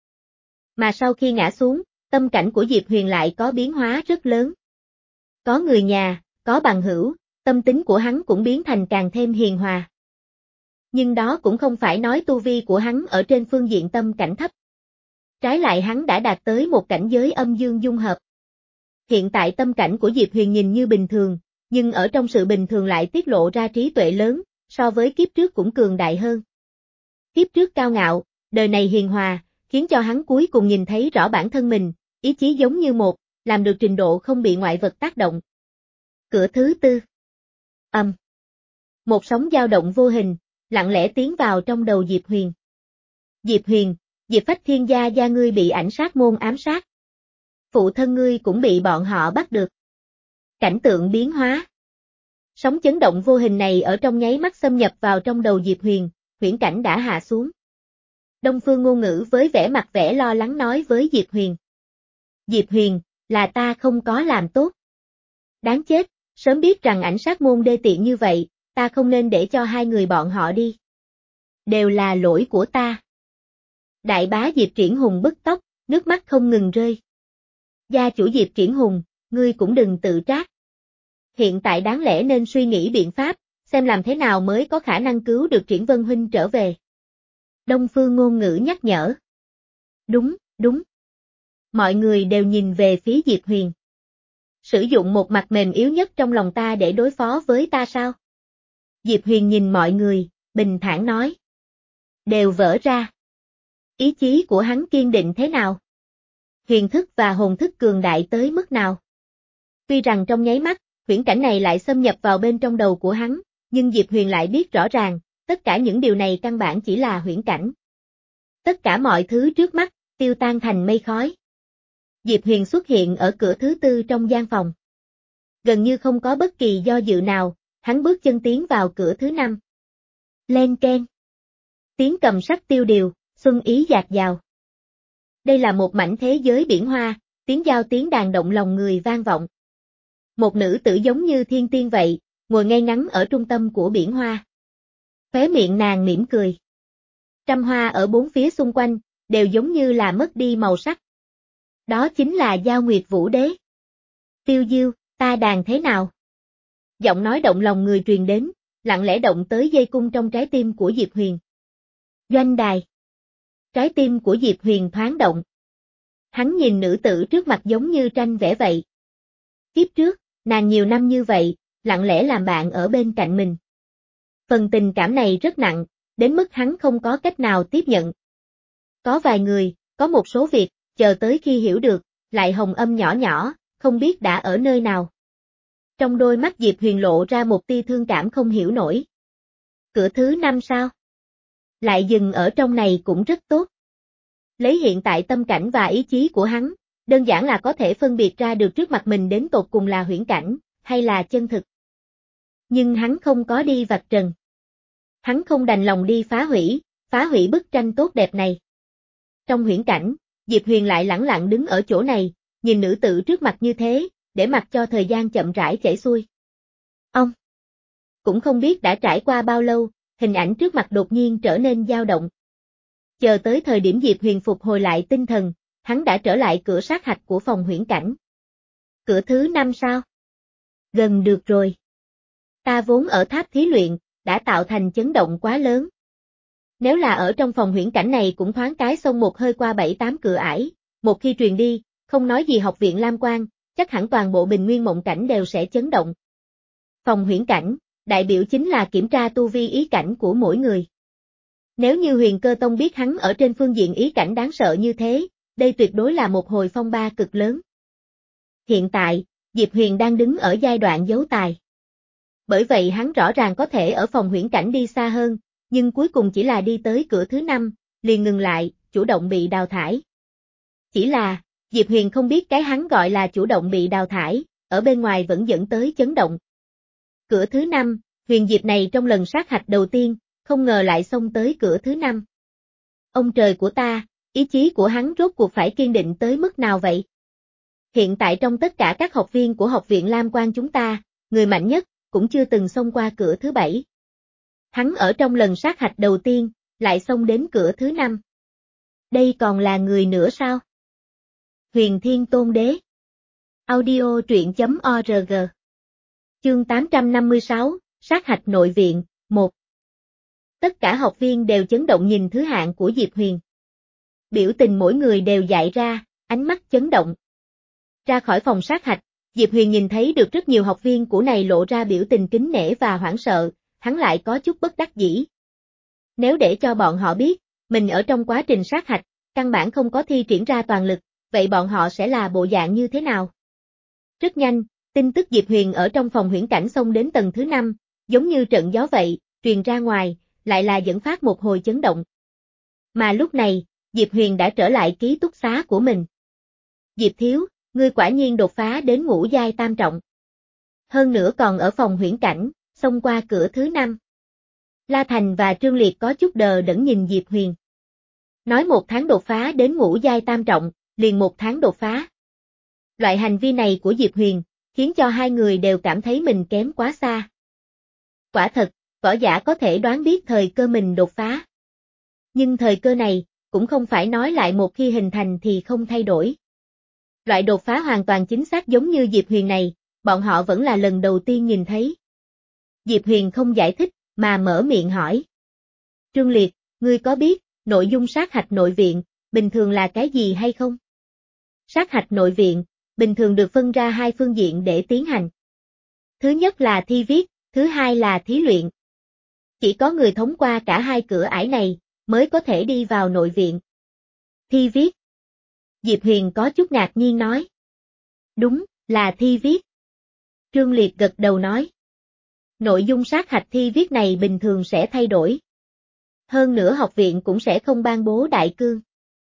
Mà sau khi ngã xuống, tâm cảnh của Diệp Huyền lại có biến hóa rất lớn. Có người nhà, có bằng hữu, tâm tính của hắn cũng biến thành càng thêm hiền hòa. Nhưng đó cũng không phải nói tu vi của hắn ở trên phương diện tâm cảnh thấp. Trái lại hắn đã đạt tới một cảnh giới âm dương dung hợp. Hiện tại tâm cảnh của Diệp Huyền nhìn như bình thường, nhưng ở trong sự bình thường lại tiết lộ ra trí tuệ lớn, so với kiếp trước cũng cường đại hơn. Kiếp trước cao ngạo, đời này hiền hòa, khiến cho hắn cuối cùng nhìn thấy rõ bản thân mình, ý chí giống như một, làm được trình độ không bị ngoại vật tác động. Cửa thứ tư. Âm. Một sóng dao động vô hình, lặng lẽ tiến vào trong đầu Diệp Huyền. Diệp Huyền, Diệp Phách Thiên gia gia ngươi bị ảnh sát môn ám sát. Phụ thân ngươi cũng bị bọn họ bắt được. Cảnh tượng biến hóa. Sóng chấn động vô hình này ở trong nháy mắt xâm nhập vào trong đầu Diệp Huyền, huyễn cảnh đã hạ xuống. Đông Phương Ngôn Ngữ với vẻ mặt vẻ lo lắng nói với Diệp Huyền. Diệp Huyền, là ta không có làm tốt. Đáng chết, sớm biết rằng ảnh sát môn đê tiện như vậy, ta không nên để cho hai người bọn họ đi. Đều là lỗi của ta. Đại bá Diệp Triển Hùng bứt tóc, nước mắt không ngừng rơi. Gia chủ Diệp Triển Hùng, ngươi cũng đừng tự trách. Hiện tại đáng lẽ nên suy nghĩ biện pháp, xem làm thế nào mới có khả năng cứu được Triển Vân huynh trở về. Đông Phương Ngôn Ngữ nhắc nhở. Đúng, đúng. Mọi người đều nhìn về phía Diệp Huyền. Sử dụng một mặt mềm yếu nhất trong lòng ta để đối phó với ta sao? Diệp Huyền nhìn mọi người, bình thản nói. Đều vỡ ra. Ý chí của hắn kiên định thế nào? Huyền thức và hồn thức cường đại tới mức nào? Tuy rằng trong nháy mắt, huyễn cảnh này lại xâm nhập vào bên trong đầu của hắn, nhưng Diệp Huyền lại biết rõ ràng, tất cả những điều này căn bản chỉ là huyễn cảnh. Tất cả mọi thứ trước mắt, tiêu tan thành mây khói. Diệp Huyền xuất hiện ở cửa thứ tư trong gian phòng. Gần như không có bất kỳ do dự nào, hắn bước chân tiến vào cửa thứ năm. Len keng. Tiếng cầm sắt tiêu điều, xuân ý dạt dào. Đây là một mảnh thế giới biển hoa, tiếng giao tiếng đàn động lòng người vang vọng. Một nữ tử giống như thiên tiên vậy, ngồi ngay ngắn ở trung tâm của biển hoa. Khóe miệng nàng mỉm cười. Trăm hoa ở bốn phía xung quanh, đều giống như là mất đi màu sắc. Đó chính là Giao Nguyệt Vũ Đế. Tiêu Diêu, ta đàn thế nào? Giọng nói động lòng người truyền đến, lặng lẽ động tới dây cung trong trái tim của Diệp Huyền. Doanh đài. Trái tim của Diệp Huyền thoáng động. Hắn nhìn nữ tử trước mặt giống như tranh vẽ vậy. Kiếp trước, nàng nhiều năm như vậy, lặng lẽ làm bạn ở bên cạnh mình. Phần tình cảm này rất nặng, đến mức hắn không có cách nào tiếp nhận. Có vài người, có một số việc, chờ tới khi hiểu được, lại hồng âm nhỏ nhỏ, không biết đã ở nơi nào. Trong đôi mắt Diệp Huyền lộ ra một tia thương cảm không hiểu nổi. Cửa thứ năm sao? Lại dừng ở trong này cũng rất tốt. Lấy hiện tại tâm cảnh và ý chí của hắn, đơn giản là có thể phân biệt ra được trước mặt mình đến tột cùng là huyễn cảnh, hay là chân thực. Nhưng hắn không có đi vạch trần. Hắn không đành lòng đi phá hủy, phá hủy bức tranh tốt đẹp này. Trong huyễn cảnh, Diệp Huyền lại lẳng lặng đứng ở chỗ này, nhìn nữ tử trước mặt như thế, để mặc cho thời gian chậm rãi chảy xuôi. Ông cũng không biết đã trải qua bao lâu, hình ảnh trước mặt đột nhiên trở nên dao động. Chờ tới thời điểm Diệp Huyền phục hồi lại tinh thần, hắn đã trở lại cửa sát hạch của phòng huyễn cảnh. Cửa thứ năm sao? Gần được rồi. Ta vốn ở tháp thí luyện, đã tạo thành chấn động quá lớn. Nếu là ở trong phòng huyễn cảnh này cũng thoáng cái xông một hơi qua bảy tám cửa ải, một khi truyền đi, không nói gì học viện Lam Quang, chắc hẳn toàn bộ Bình Nguyên Mộng Cảnh đều sẽ chấn động. Phòng huyễn cảnh, đại biểu chính là kiểm tra tu vi ý cảnh của mỗi người. Nếu như Huyền Cơ Tông biết hắn ở trên phương diện ý cảnh đáng sợ như thế, đây tuyệt đối là một hồi phong ba cực lớn. Hiện tại, Diệp Huyền đang đứng ở giai đoạn giấu tài. Bởi vậy hắn rõ ràng có thể ở phòng huyễn cảnh đi xa hơn, nhưng cuối cùng chỉ là đi tới cửa thứ năm, liền ngừng lại, chủ động bị đào thải. Chỉ là, Diệp Huyền không biết cái hắn gọi là chủ động bị đào thải, ở bên ngoài vẫn dẫn tới chấn động. Cửa thứ năm, Huyền Diệp này trong lần sát hạch đầu tiên, không ngờ lại xông tới cửa thứ năm. Ông trời của ta, ý chí của hắn rốt cuộc phải kiên định tới mức nào vậy? Hiện tại trong tất cả các học viên của học viện Lam Quang chúng ta, người mạnh nhất, cũng chưa từng xông qua cửa thứ bảy. Hắn ở trong lần sát hạch đầu tiên, lại xông đến cửa thứ năm. Đây còn là người nữa sao? Huyền Thiên Tôn Đế. Audio truyện chấm org. Chương tám trăm năm mươi sáu, sát hạch nội viện, một. Tất cả học viên đều chấn động nhìn thứ hạng của Diệp Huyền. Biểu tình mỗi người đều dại ra, ánh mắt chấn động. Ra khỏi phòng sát hạch, Diệp Huyền nhìn thấy được rất nhiều học viên của này lộ ra biểu tình kính nể và hoảng sợ, hắn lại có chút bất đắc dĩ. Nếu để cho bọn họ biết, mình ở trong quá trình sát hạch, căn bản không có thi triển ra toàn lực, vậy bọn họ sẽ là bộ dạng như thế nào? Rất nhanh, tin tức Diệp Huyền ở trong phòng huyễn cảnh xông đến tầng thứ năm, giống như trận gió vậy, truyền ra ngoài, lại là dẫn phát một hồi chấn động. Mà lúc này, Diệp Huyền đã trở lại ký túc xá của mình. Diệp Thiếu, ngươi quả nhiên đột phá đến ngũ giai tam trọng. Hơn nữa còn ở phòng huyễn cảnh, xông qua cửa thứ năm. La Thành và Trương Liệt có chút đờ đẫn nhìn Diệp Huyền. Nói một tháng đột phá đến ngũ giai tam trọng, liền một tháng đột phá. Loại hành vi này của Diệp Huyền, khiến cho hai người đều cảm thấy mình kém quá xa. Quả thật, võ giả có thể đoán biết thời cơ mình đột phá. Nhưng thời cơ này, cũng không phải nói lại một khi hình thành thì không thay đổi. Loại đột phá hoàn toàn chính xác giống như Diệp Huyền này, bọn họ vẫn là lần đầu tiên nhìn thấy. Diệp Huyền không giải thích, mà mở miệng hỏi. Trương Liệt, ngươi có biết, nội dung sát hạch nội viện, bình thường là cái gì hay không? Sát hạch nội viện, bình thường được phân ra hai phương diện để tiến hành. Thứ nhất là thi viết, thứ hai là thí luyện. Chỉ có người thông qua cả hai cửa ải này, mới có thể đi vào nội viện. Thi viết. Diệp Huyền có chút ngạc nhiên nói. Đúng, là thi viết. Trương Liệt gật đầu nói. Nội dung sát hạch thi viết này bình thường sẽ thay đổi. Hơn nữa học viện cũng sẽ không ban bố đại cương.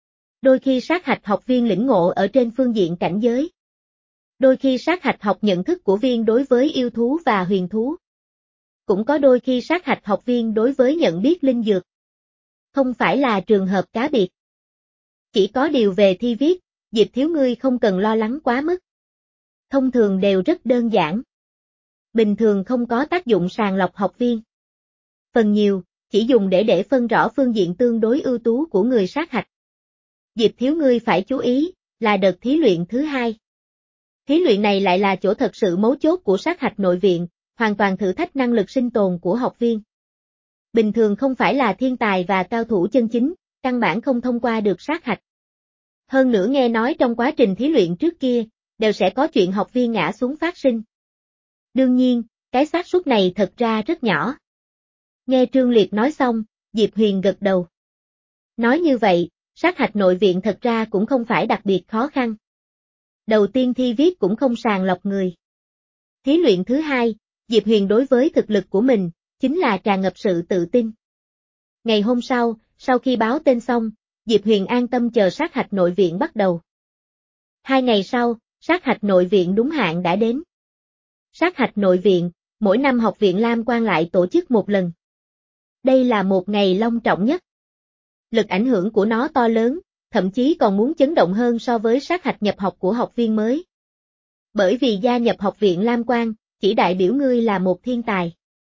Đôi khi sát hạch học viên lĩnh ngộ ở trên phương diện cảnh giới. Đôi khi sát hạch học nhận thức của viên đối với yêu thú và huyền thú. Cũng có đôi khi sát hạch học viên đối với nhận biết linh dược. Không phải là trường hợp cá biệt. Chỉ có điều về thi viết, Diệp Thiếu ngươi không cần lo lắng quá mức. Thông thường đều rất đơn giản. Bình thường không có tác dụng sàng lọc học viên. Phần nhiều, chỉ dùng để để phân rõ phương diện tương đối ưu tú của người sát hạch. Diệp Thiếu ngươi phải chú ý, là đợt thí luyện thứ hai. Thí luyện này lại là chỗ thật sự mấu chốt của sát hạch nội viện, hoàn toàn thử thách năng lực sinh tồn của học viên. Bình thường không phải là thiên tài và cao thủ chân chính, căn bản không thông qua được sát hạch. Hơn nữa nghe nói trong quá trình thí luyện trước kia, đều sẽ có chuyện học viên ngã xuống phát sinh. Đương nhiên, cái xác suất này thật ra rất nhỏ. Nghe Trương Liệt nói xong, Diệp Huyền gật đầu. Nói như vậy, sát hạch nội viện thật ra cũng không phải đặc biệt khó khăn. Đầu tiên thi viết cũng không sàng lọc người. Thí luyện thứ hai, Diệp Huyền đối với thực lực của mình, chính là tràn ngập sự tự tin. Ngày hôm sau, sau khi báo tên xong, Diệp Huyền an tâm chờ sát hạch nội viện bắt đầu. Hai ngày sau, sát hạch nội viện đúng hạn đã đến. Sát hạch nội viện, mỗi năm học viện Lam Quan lại tổ chức một lần. Đây là một ngày long trọng nhất. Lực ảnh hưởng của nó to lớn, thậm chí còn muốn chấn động hơn so với sát hạch nhập học của học viên mới. Bởi vì gia nhập học viện Lam Quan, chỉ đại biểu ngươi là một thiên tài.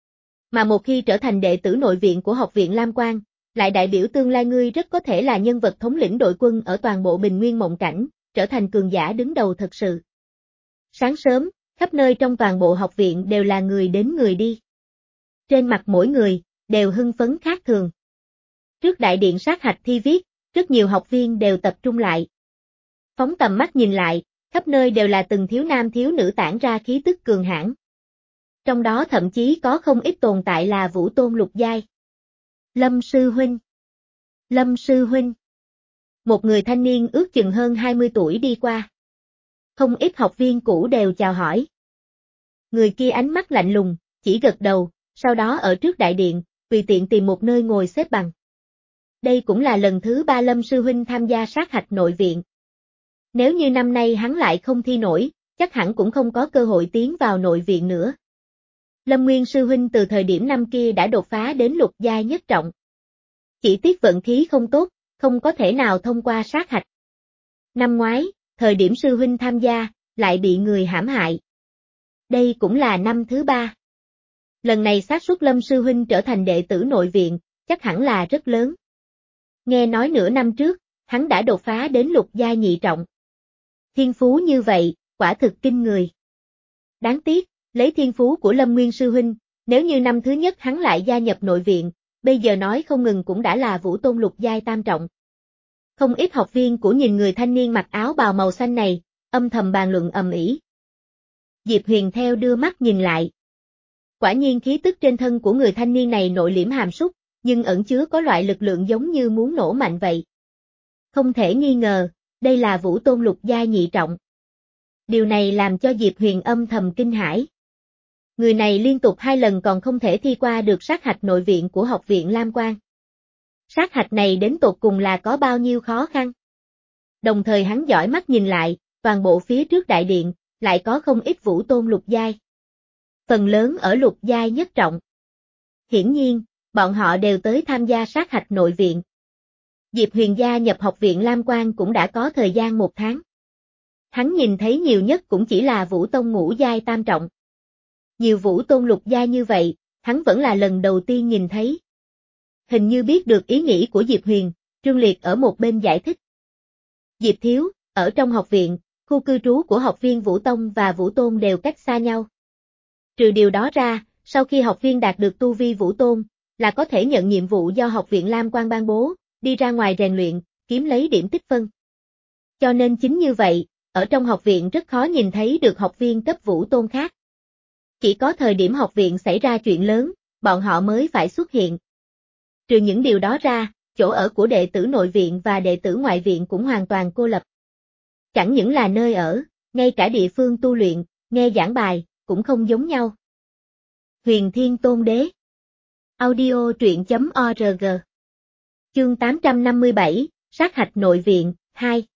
Mà một khi trở thành đệ tử nội viện của học viện Lam Quan, lại đại biểu tương lai ngươi rất có thể là nhân vật thống lĩnh đội quân ở toàn bộ Bình Nguyên Mộng Cảnh, trở thành cường giả đứng đầu thật sự. Sáng sớm, khắp nơi trong toàn bộ học viện đều là người đến người đi. Trên mặt mỗi người, đều hưng phấn khác thường. Trước đại điện sát hạch thi viết, rất nhiều học viên đều tập trung lại. Phóng tầm mắt nhìn lại, khắp nơi đều là từng thiếu nam thiếu nữ tản ra khí tức cường hãn. Trong đó thậm chí có không ít tồn tại là vũ tôn lục giai. Lâm Sư Huynh. Lâm Sư Huynh. Một người thanh niên ước chừng hơn hai mươi tuổi đi qua. Không ít học viên cũ đều chào hỏi. Người kia ánh mắt lạnh lùng, chỉ gật đầu, sau đó ở trước đại điện, tùy tiện tìm một nơi ngồi xếp bằng. Đây cũng là lần thứ ba Lâm Sư Huynh tham gia sát hạch nội viện. Nếu như năm nay hắn lại không thi nổi, chắc hẳn cũng không có cơ hội tiến vào nội viện nữa. Lâm Nguyên Sư Huynh từ thời điểm năm kia đã đột phá đến lục giai nhất trọng. Chỉ tiếc vận khí không tốt, không có thể nào thông qua sát hạch. Năm ngoái, thời điểm Sư Huynh tham gia, lại bị người hãm hại. Đây cũng là năm thứ ba. Lần này xác suất Lâm sư huynh trở thành đệ tử nội viện, chắc hẳn là rất lớn. Nghe nói nửa năm trước, hắn đã đột phá đến lục giai nhị trọng. Thiên phú như vậy, quả thực kinh người. Đáng tiếc, lấy thiên phú của Lâm Nguyên sư huynh, nếu như năm thứ nhất hắn lại gia nhập nội viện, bây giờ nói không ngừng cũng đã là vũ tôn lục giai tam trọng. Không ít học viên của nhìn người thanh niên mặc áo bào màu xanh này, âm thầm bàn luận ầm ĩ. Diệp Huyền theo đưa mắt nhìn lại. Quả nhiên khí tức trên thân của người thanh niên này nội liễm hàm súc, nhưng ẩn chứa có loại lực lượng giống như muốn nổ mạnh vậy. Không thể nghi ngờ, đây là vũ tôn lục giai nhị trọng. Điều này làm cho Diệp Huyền âm thầm kinh hãi. Người này liên tục hai lần còn không thể thi qua được sát hạch nội viện của học viện Lam Quang. Sát hạch này đến tột cùng là có bao nhiêu khó khăn? Đồng thời hắn dõi mắt nhìn lại, toàn bộ phía trước đại điện, lại có không ít vũ tôn lục giai. Phần lớn ở lục giai nhất trọng. Hiển nhiên, bọn họ đều tới tham gia sát hạch nội viện. Diệp Huyền gia nhập học viện Lam Quang cũng đã có thời gian một tháng. Hắn nhìn thấy nhiều nhất cũng chỉ là vũ tôn ngũ giai tam trọng. Nhiều vũ tôn lục giai như vậy, hắn vẫn là lần đầu tiên nhìn thấy. Hình như biết được ý nghĩ của Diệp Huyền, Trương Liệt ở một bên giải thích. Diệp Thiếu, ở trong học viện, khu cư trú của học viên Vũ Tông và Vũ Tôn đều cách xa nhau. Trừ điều đó ra, sau khi học viên đạt được tu vi Vũ Tôn, là có thể nhận nhiệm vụ do học viện Lam Quang ban bố, đi ra ngoài rèn luyện, kiếm lấy điểm tích phân. Cho nên chính như vậy, ở trong học viện rất khó nhìn thấy được học viên cấp Vũ Tôn khác. Chỉ có thời điểm học viện xảy ra chuyện lớn, bọn họ mới phải xuất hiện. Trừ những điều đó ra, chỗ ở của đệ tử nội viện và đệ tử ngoại viện cũng hoàn toàn cô lập. Chẳng những là nơi ở, ngay cả địa phương tu luyện, nghe giảng bài, cũng không giống nhau. Huyền Thiên Tôn Đế Audio truyện chấm org Chương tám trăm năm mươi bảy, Sát hạch nội viện, hai.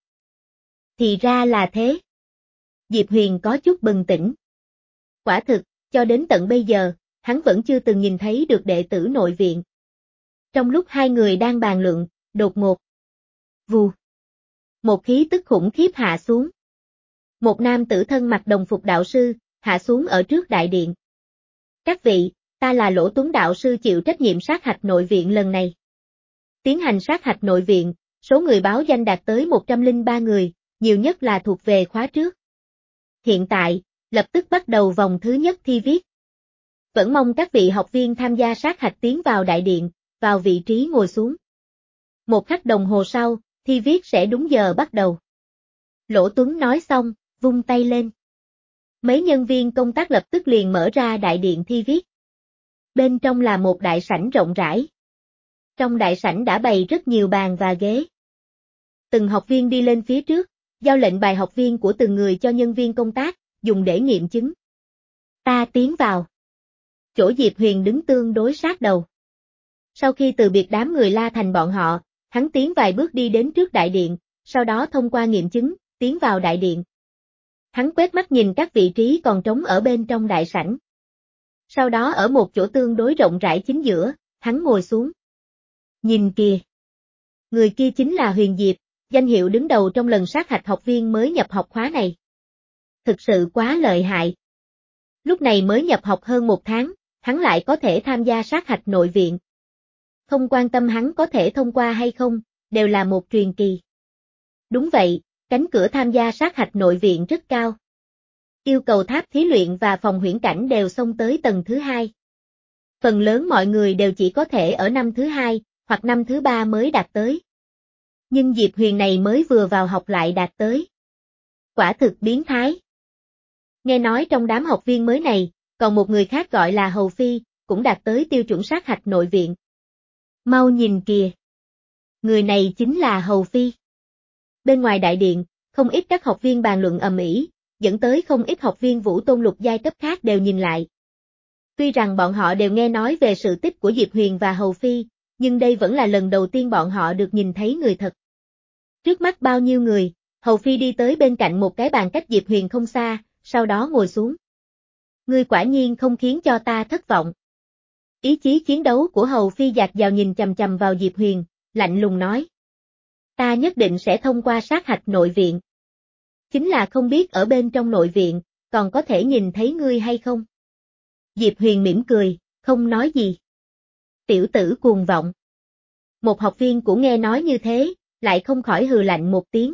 Thì ra là thế. Diệp Huyền có chút bừng tỉnh. Quả thực, cho đến tận bây giờ, hắn vẫn chưa từng nhìn thấy được đệ tử nội viện. Trong lúc hai người đang bàn luận, đột ngột. Vù. Một khí tức khủng khiếp hạ xuống. Một nam tử thân mặc đồng phục đạo sư, hạ xuống ở trước đại điện. Các vị, ta là Lỗ Tuấn đạo sư chịu trách nhiệm sát hạch nội viện lần này. Tiến hành sát hạch nội viện, số người báo danh đạt tới một trăm lẻ ba người, nhiều nhất là thuộc về khóa trước. Hiện tại, lập tức bắt đầu vòng thứ nhất thi viết. Vẫn mong các vị học viên tham gia sát hạch tiến vào đại điện, vào vị trí ngồi xuống. Một khắc đồng hồ sau, thi viết sẽ đúng giờ bắt đầu. Lỗ Tuấn nói xong, vung tay lên. Mấy nhân viên công tác lập tức liền mở ra đại điện thi viết. Bên trong là một đại sảnh rộng rãi. Trong đại sảnh đã bày rất nhiều bàn và ghế. Từng học viên đi lên phía trước, giao lệnh bài học viên của từng người cho nhân viên công tác, dùng để nghiệm chứng. Ta tiến vào. Chỗ Diệp Huyền đứng tương đối sát đầu. Sau khi từ biệt đám người La Thành bọn họ, hắn tiến vài bước đi đến trước đại điện, sau đó thông qua nghiệm chứng, tiến vào đại điện. Hắn quét mắt nhìn các vị trí còn trống ở bên trong đại sảnh. Sau đó ở một chỗ tương đối rộng rãi chính giữa, hắn ngồi xuống. Nhìn kìa. Người kia chính là Huyền Diệp, danh hiệu đứng đầu trong lần sát hạch học viên mới nhập học khóa này. Thực sự quá lợi hại. Lúc này mới nhập học hơn một tháng, hắn lại có thể tham gia sát hạch nội viện. Không quan tâm hắn có thể thông qua hay không, đều là một truyền kỳ. Đúng vậy, cánh cửa tham gia sát hạch nội viện rất cao. Yêu cầu tháp thí luyện và phòng huyễn cảnh đều xông tới tầng thứ hai. Phần lớn mọi người đều chỉ có thể ở năm thứ hai, hoặc năm thứ ba mới đạt tới. Nhưng Diệp Huyền này mới vừa vào học lại đạt tới. Quả thực biến thái. Nghe nói trong đám học viên mới này, còn một người khác gọi là Hầu Phi, cũng đạt tới tiêu chuẩn sát hạch nội viện. Mau nhìn kìa. Người này chính là Hầu Phi. Bên ngoài đại điện, không ít các học viên bàn luận ầm ĩ, dẫn tới không ít học viên vũ tôn lục giai cấp khác đều nhìn lại. Tuy rằng bọn họ đều nghe nói về sự tích của Diệp Huyền và Hầu Phi, nhưng đây vẫn là lần đầu tiên bọn họ được nhìn thấy người thật. Trước mắt bao nhiêu người, Hầu Phi đi tới bên cạnh một cái bàn cách Diệp Huyền không xa, sau đó ngồi xuống. Ngươi quả nhiên không khiến cho ta thất vọng. Ý chí chiến đấu của Hầu Phi dạt dào nhìn chằm chằm vào Diệp Huyền, lạnh lùng nói. Ta nhất định sẽ thông qua sát hạch nội viện. Chính là không biết ở bên trong nội viện, còn có thể nhìn thấy ngươi hay không. Diệp Huyền mỉm cười, không nói gì. Tiểu tử cuồng vọng. Một học viên cũng nghe nói như thế, lại không khỏi hừ lạnh một tiếng.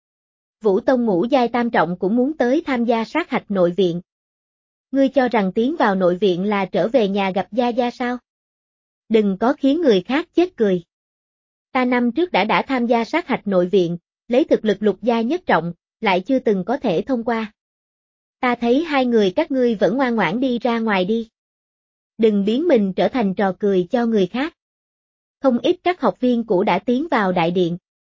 Vũ Tông ngũ giai tam trọng cũng muốn tới tham gia sát hạch nội viện. Ngươi cho rằng tiến vào nội viện là trở về nhà gặp Gia Gia sao? Đừng có khiến người khác chết cười. Ta năm trước đã đã tham gia sát hạch nội viện, lấy thực lực lục giai nhất trọng, lại chưa từng có thể thông qua. Ta thấy hai người các ngươi vẫn ngoan ngoãn đi ra ngoài đi. Đừng biến mình trở thành trò cười cho người khác. Không ít các học viên cũ đã tiến vào đại điện.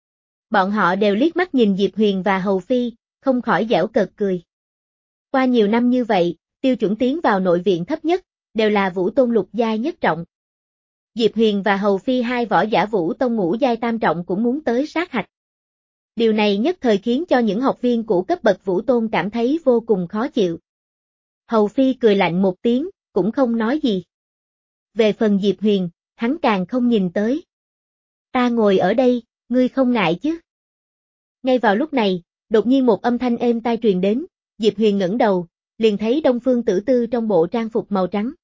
Bọn họ đều liếc mắt nhìn Diệp Huyền và Hầu Phi, không khỏi giễu cợt cười. Qua nhiều năm như vậy, tiêu chuẩn tiến vào nội viện thấp nhất, đều là Vũ Tôn lục giai nhất trọng. Diệp Huyền và Hầu Phi hai võ giả Vũ Tông ngũ giai tam trọng cũng muốn tới sát hạch. Điều này nhất thời khiến cho những học viên cũ cấp bậc Vũ Tôn cảm thấy vô cùng khó chịu. Hầu Phi cười lạnh một tiếng, cũng không nói gì. Về phần Diệp Huyền, hắn càng không nhìn tới. Ta ngồi ở đây, ngươi không ngại chứ? Ngay vào lúc này, đột nhiên một âm thanh êm tai truyền đến, Diệp Huyền ngẩng đầu, liền thấy Đông Phương Tử Tư trong bộ trang phục màu trắng.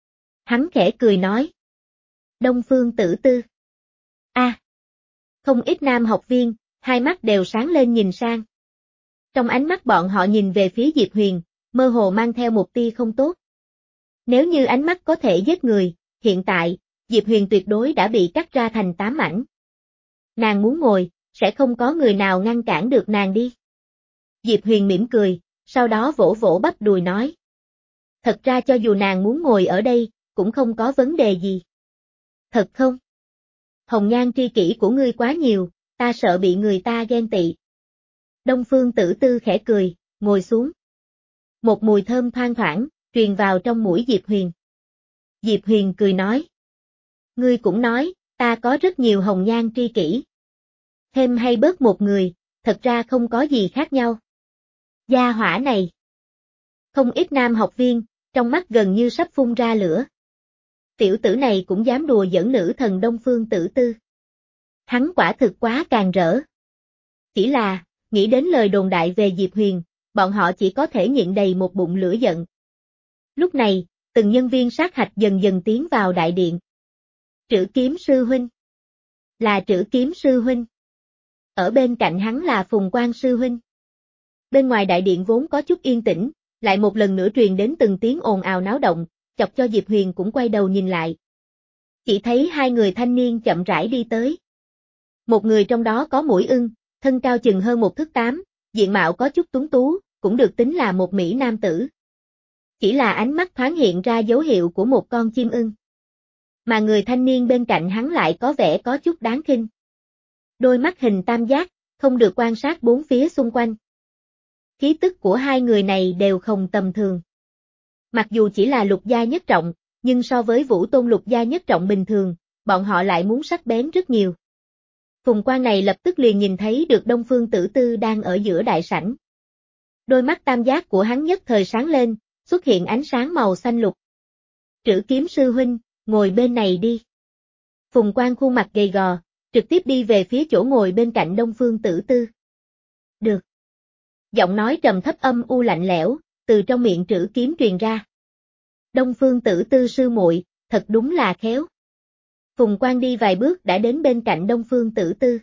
Hắn khẽ cười nói. Đông Phương Tử Tư. A. À, không ít nam học viên, hai mắt đều sáng lên nhìn sang. Trong ánh mắt bọn họ nhìn về phía Diệp Huyền, mơ hồ mang theo một tia không tốt. Nếu như ánh mắt có thể giết người, hiện tại, Diệp Huyền tuyệt đối đã bị cắt ra thành tám mảnh. Nàng muốn ngồi, sẽ không có người nào ngăn cản được nàng đi. Diệp Huyền mỉm cười, sau đó vỗ vỗ bắp đùi nói. Thật ra cho dù nàng muốn ngồi ở đây, cũng không có vấn đề gì. Thật không? Hồng nhan tri kỷ của ngươi quá nhiều, ta sợ bị người ta ghen tị. Đông Phương Tử Tư khẽ cười, ngồi xuống. Một mùi thơm thoang thoảng, truyền vào trong mũi Diệp Huyền. Diệp Huyền cười nói. Ngươi cũng nói, ta có rất nhiều hồng nhan tri kỷ. Thêm hay bớt một người, thật ra không có gì khác nhau. Gia hỏa này. Không ít nam học viên, trong mắt gần như sắp phun ra lửa. Tiểu tử này cũng dám đùa giỡn nữ thần Đông Phương Tử Tư. Hắn quả thực quá càn rỡ. Chỉ là, nghĩ đến lời đồn đại về Diệp Huyền, bọn họ chỉ có thể nhịn đầy một bụng lửa giận. Lúc này, từng nhân viên sát hạch dần dần tiến vào đại điện. Trữ Kiếm Sư Huynh. Là Trữ Kiếm Sư Huynh. Ở bên cạnh hắn là Phùng Quang Sư Huynh. Bên ngoài đại điện vốn có chút yên tĩnh, lại một lần nữa truyền đến từng tiếng ồn ào náo động, chọc cho Diệp Huyền cũng quay đầu nhìn lại. Chỉ thấy hai người thanh niên chậm rãi đi tới. Một người trong đó có mũi ưng, thân cao chừng hơn một thước tám, diện mạo có chút tuấn tú, cũng được tính là một mỹ nam tử. Chỉ là ánh mắt thoáng hiện ra dấu hiệu của một con chim ưng. Mà người thanh niên bên cạnh hắn lại có vẻ có chút đáng khinh. Đôi mắt hình tam giác, không được quan sát bốn phía xung quanh. Khí tức của hai người này đều không tầm thường. Mặc dù chỉ là lục gia nhất trọng, nhưng so với Vũ Tôn lục gia nhất trọng bình thường, bọn họ lại muốn sắc bén rất nhiều. Phùng Quang này lập tức liền nhìn thấy được Đông Phương Tử Tư đang ở giữa đại sảnh. Đôi mắt tam giác của hắn nhất thời sáng lên, xuất hiện ánh sáng màu xanh lục. Trữ Kiếm Sư Huynh, ngồi bên này đi. Phùng Quang khuôn mặt gầy gò, trực tiếp đi về phía chỗ ngồi bên cạnh Đông Phương Tử Tư. Được. Giọng nói trầm thấp âm u lạnh lẽo, từ trong miệng Trữ Kiếm truyền ra. Đông Phương Tử Tư sư muội, thật đúng là khéo. Phùng Quang đi vài bước đã đến bên cạnh Đông Phương Tử Tư.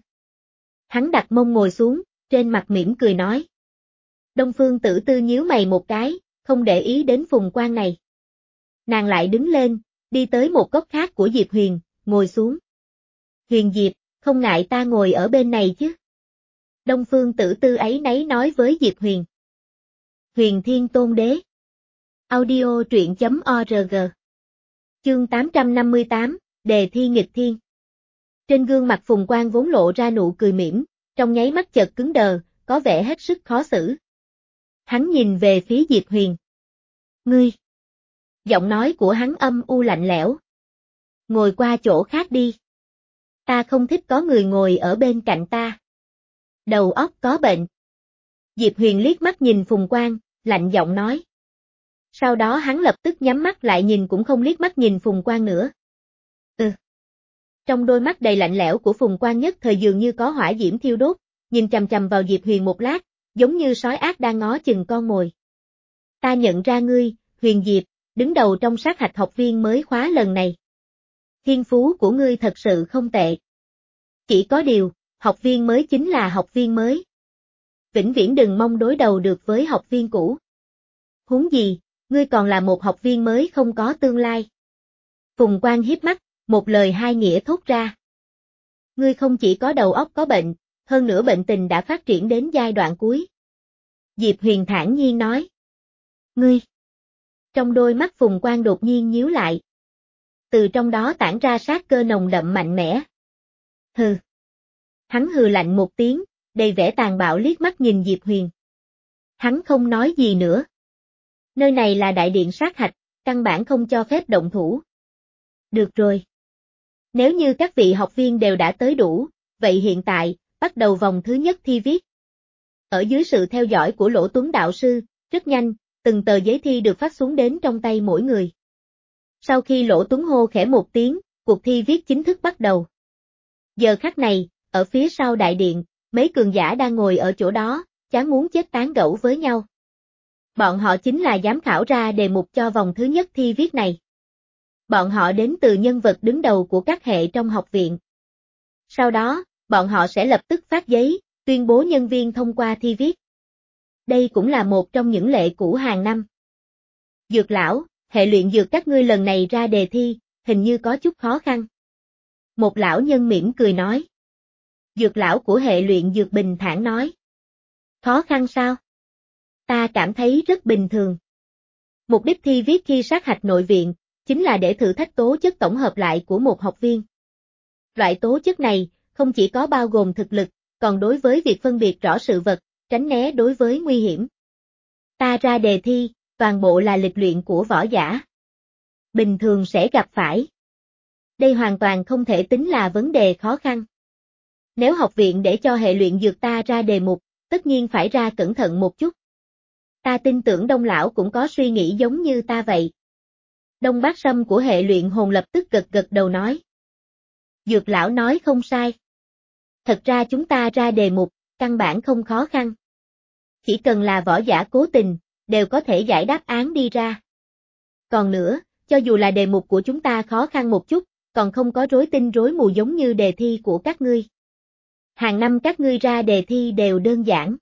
Hắn đặt mông ngồi xuống, trên mặt mỉm cười nói. Đông Phương Tử Tư nhíu mày một cái, không để ý đến Phùng Quang này. Nàng lại đứng lên, đi tới một góc khác của Diệp Huyền, ngồi xuống. Huyền Diệp, không ngại ta ngồi ở bên này chứ? Đông Phương Tử Tư ấy nấy nói với Diệp Huyền. Huyền Thiên Tôn Đế. Audio truyện chấm org. Chương tám trăm năm mươi tám, Đề thi nghịch thiên. Trên gương mặt Phùng Quang vốn lộ ra nụ cười mỉm, trong nháy mắt chợt cứng đờ, có vẻ hết sức khó xử. Hắn nhìn về phía Diệp Huyền. Ngươi. Giọng nói của hắn âm u lạnh lẽo. Ngồi qua chỗ khác đi. Ta không thích có người ngồi ở bên cạnh ta. Đầu óc có bệnh. Diệp Huyền liếc mắt nhìn Phùng Quang, lạnh giọng nói. Sau đó hắn lập tức nhắm mắt lại nhìn cũng không liếc mắt nhìn Phùng Quang nữa. Ừ. Trong đôi mắt đầy lạnh lẽo của Phùng Quang nhất thời dường như có hỏa diễm thiêu đốt, nhìn chằm chằm vào Diệp Huyền một lát, giống như sói ác đang ngó chừng con mồi. Ta nhận ra ngươi, Huyền Diệp, đứng đầu trong sát hạch học viên mới khóa lần này. Thiên phú của ngươi thật sự không tệ. Chỉ có điều, học viên mới chính là học viên mới. Vĩnh viễn đừng mong đối đầu được với học viên cũ. Huống gì, ngươi còn là một học viên mới không có tương lai. Phùng Quang hiếp mắt, một lời hai nghĩa thốt ra. Ngươi không chỉ có đầu óc có bệnh, hơn nữa bệnh tình đã phát triển đến giai đoạn cuối. Diệp Huyền thản nhiên nói. Ngươi. Trong đôi mắt Phùng Quang đột nhiên nhíu lại. Từ trong đó tản ra sát cơ nồng đậm mạnh mẽ. Hừ. Hắn hừ lạnh một tiếng, đầy vẻ tàn bạo liếc mắt nhìn Diệp Huyền. Hắn không nói gì nữa. Nơi này là đại điện sát hạch, căn bản không cho phép động thủ. Được rồi. Nếu như các vị học viên đều đã tới đủ, vậy hiện tại, bắt đầu vòng thứ nhất thi viết. Ở dưới sự theo dõi của Lỗ Tuấn đạo sư, rất nhanh, từng tờ giấy thi được phát xuống đến trong tay mỗi người. Sau khi Lỗ Tuấn hô khẽ một tiếng, cuộc thi viết chính thức bắt đầu. Giờ khắc này, ở phía sau đại điện, mấy cường giả đang ngồi ở chỗ đó, chán muốn chết tán gẫu với nhau. Bọn họ chính là giám khảo ra đề mục cho vòng thứ nhất thi viết này. Bọn họ đến từ nhân vật đứng đầu của các hệ trong học viện. Sau đó, bọn họ sẽ lập tức phát giấy, tuyên bố nhân viên thông qua thi viết. Đây cũng là một trong những lệ cũ hàng năm. Dược lão, hệ luyện dược các ngươi lần này ra đề thi, hình như có chút khó khăn. Một lão nhân mỉm cười nói. Dược lão của hệ luyện dược bình thản nói. Khó khăn sao? Ta cảm thấy rất bình thường. Mục đích thi viết khi sát hạch nội viện, chính là để thử thách tố chất tổng hợp lại của một học viên. Loại tố chất này, không chỉ có bao gồm thực lực, còn đối với việc phân biệt rõ sự vật, tránh né đối với nguy hiểm. Ta ra đề thi, toàn bộ là lịch luyện của võ giả. Bình thường sẽ gặp phải. Đây hoàn toàn không thể tính là vấn đề khó khăn. Nếu học viện để cho hệ luyện dược ta ra đề mục, tất nhiên phải ra cẩn thận một chút. Ta tin tưởng Đông lão cũng có suy nghĩ giống như ta vậy. Đông Bác Sâm của hệ luyện hồn lập tức gật gật đầu nói. Dược lão nói không sai. Thật ra chúng ta ra đề mục, căn bản không khó khăn. Chỉ cần là võ giả cố tình, đều có thể giải đáp án đi ra. Còn nữa, cho dù là đề mục của chúng ta khó khăn một chút, còn không có rối tinh rối mù giống như đề thi của các ngươi. Hàng năm các ngươi ra đề thi đều đơn giản.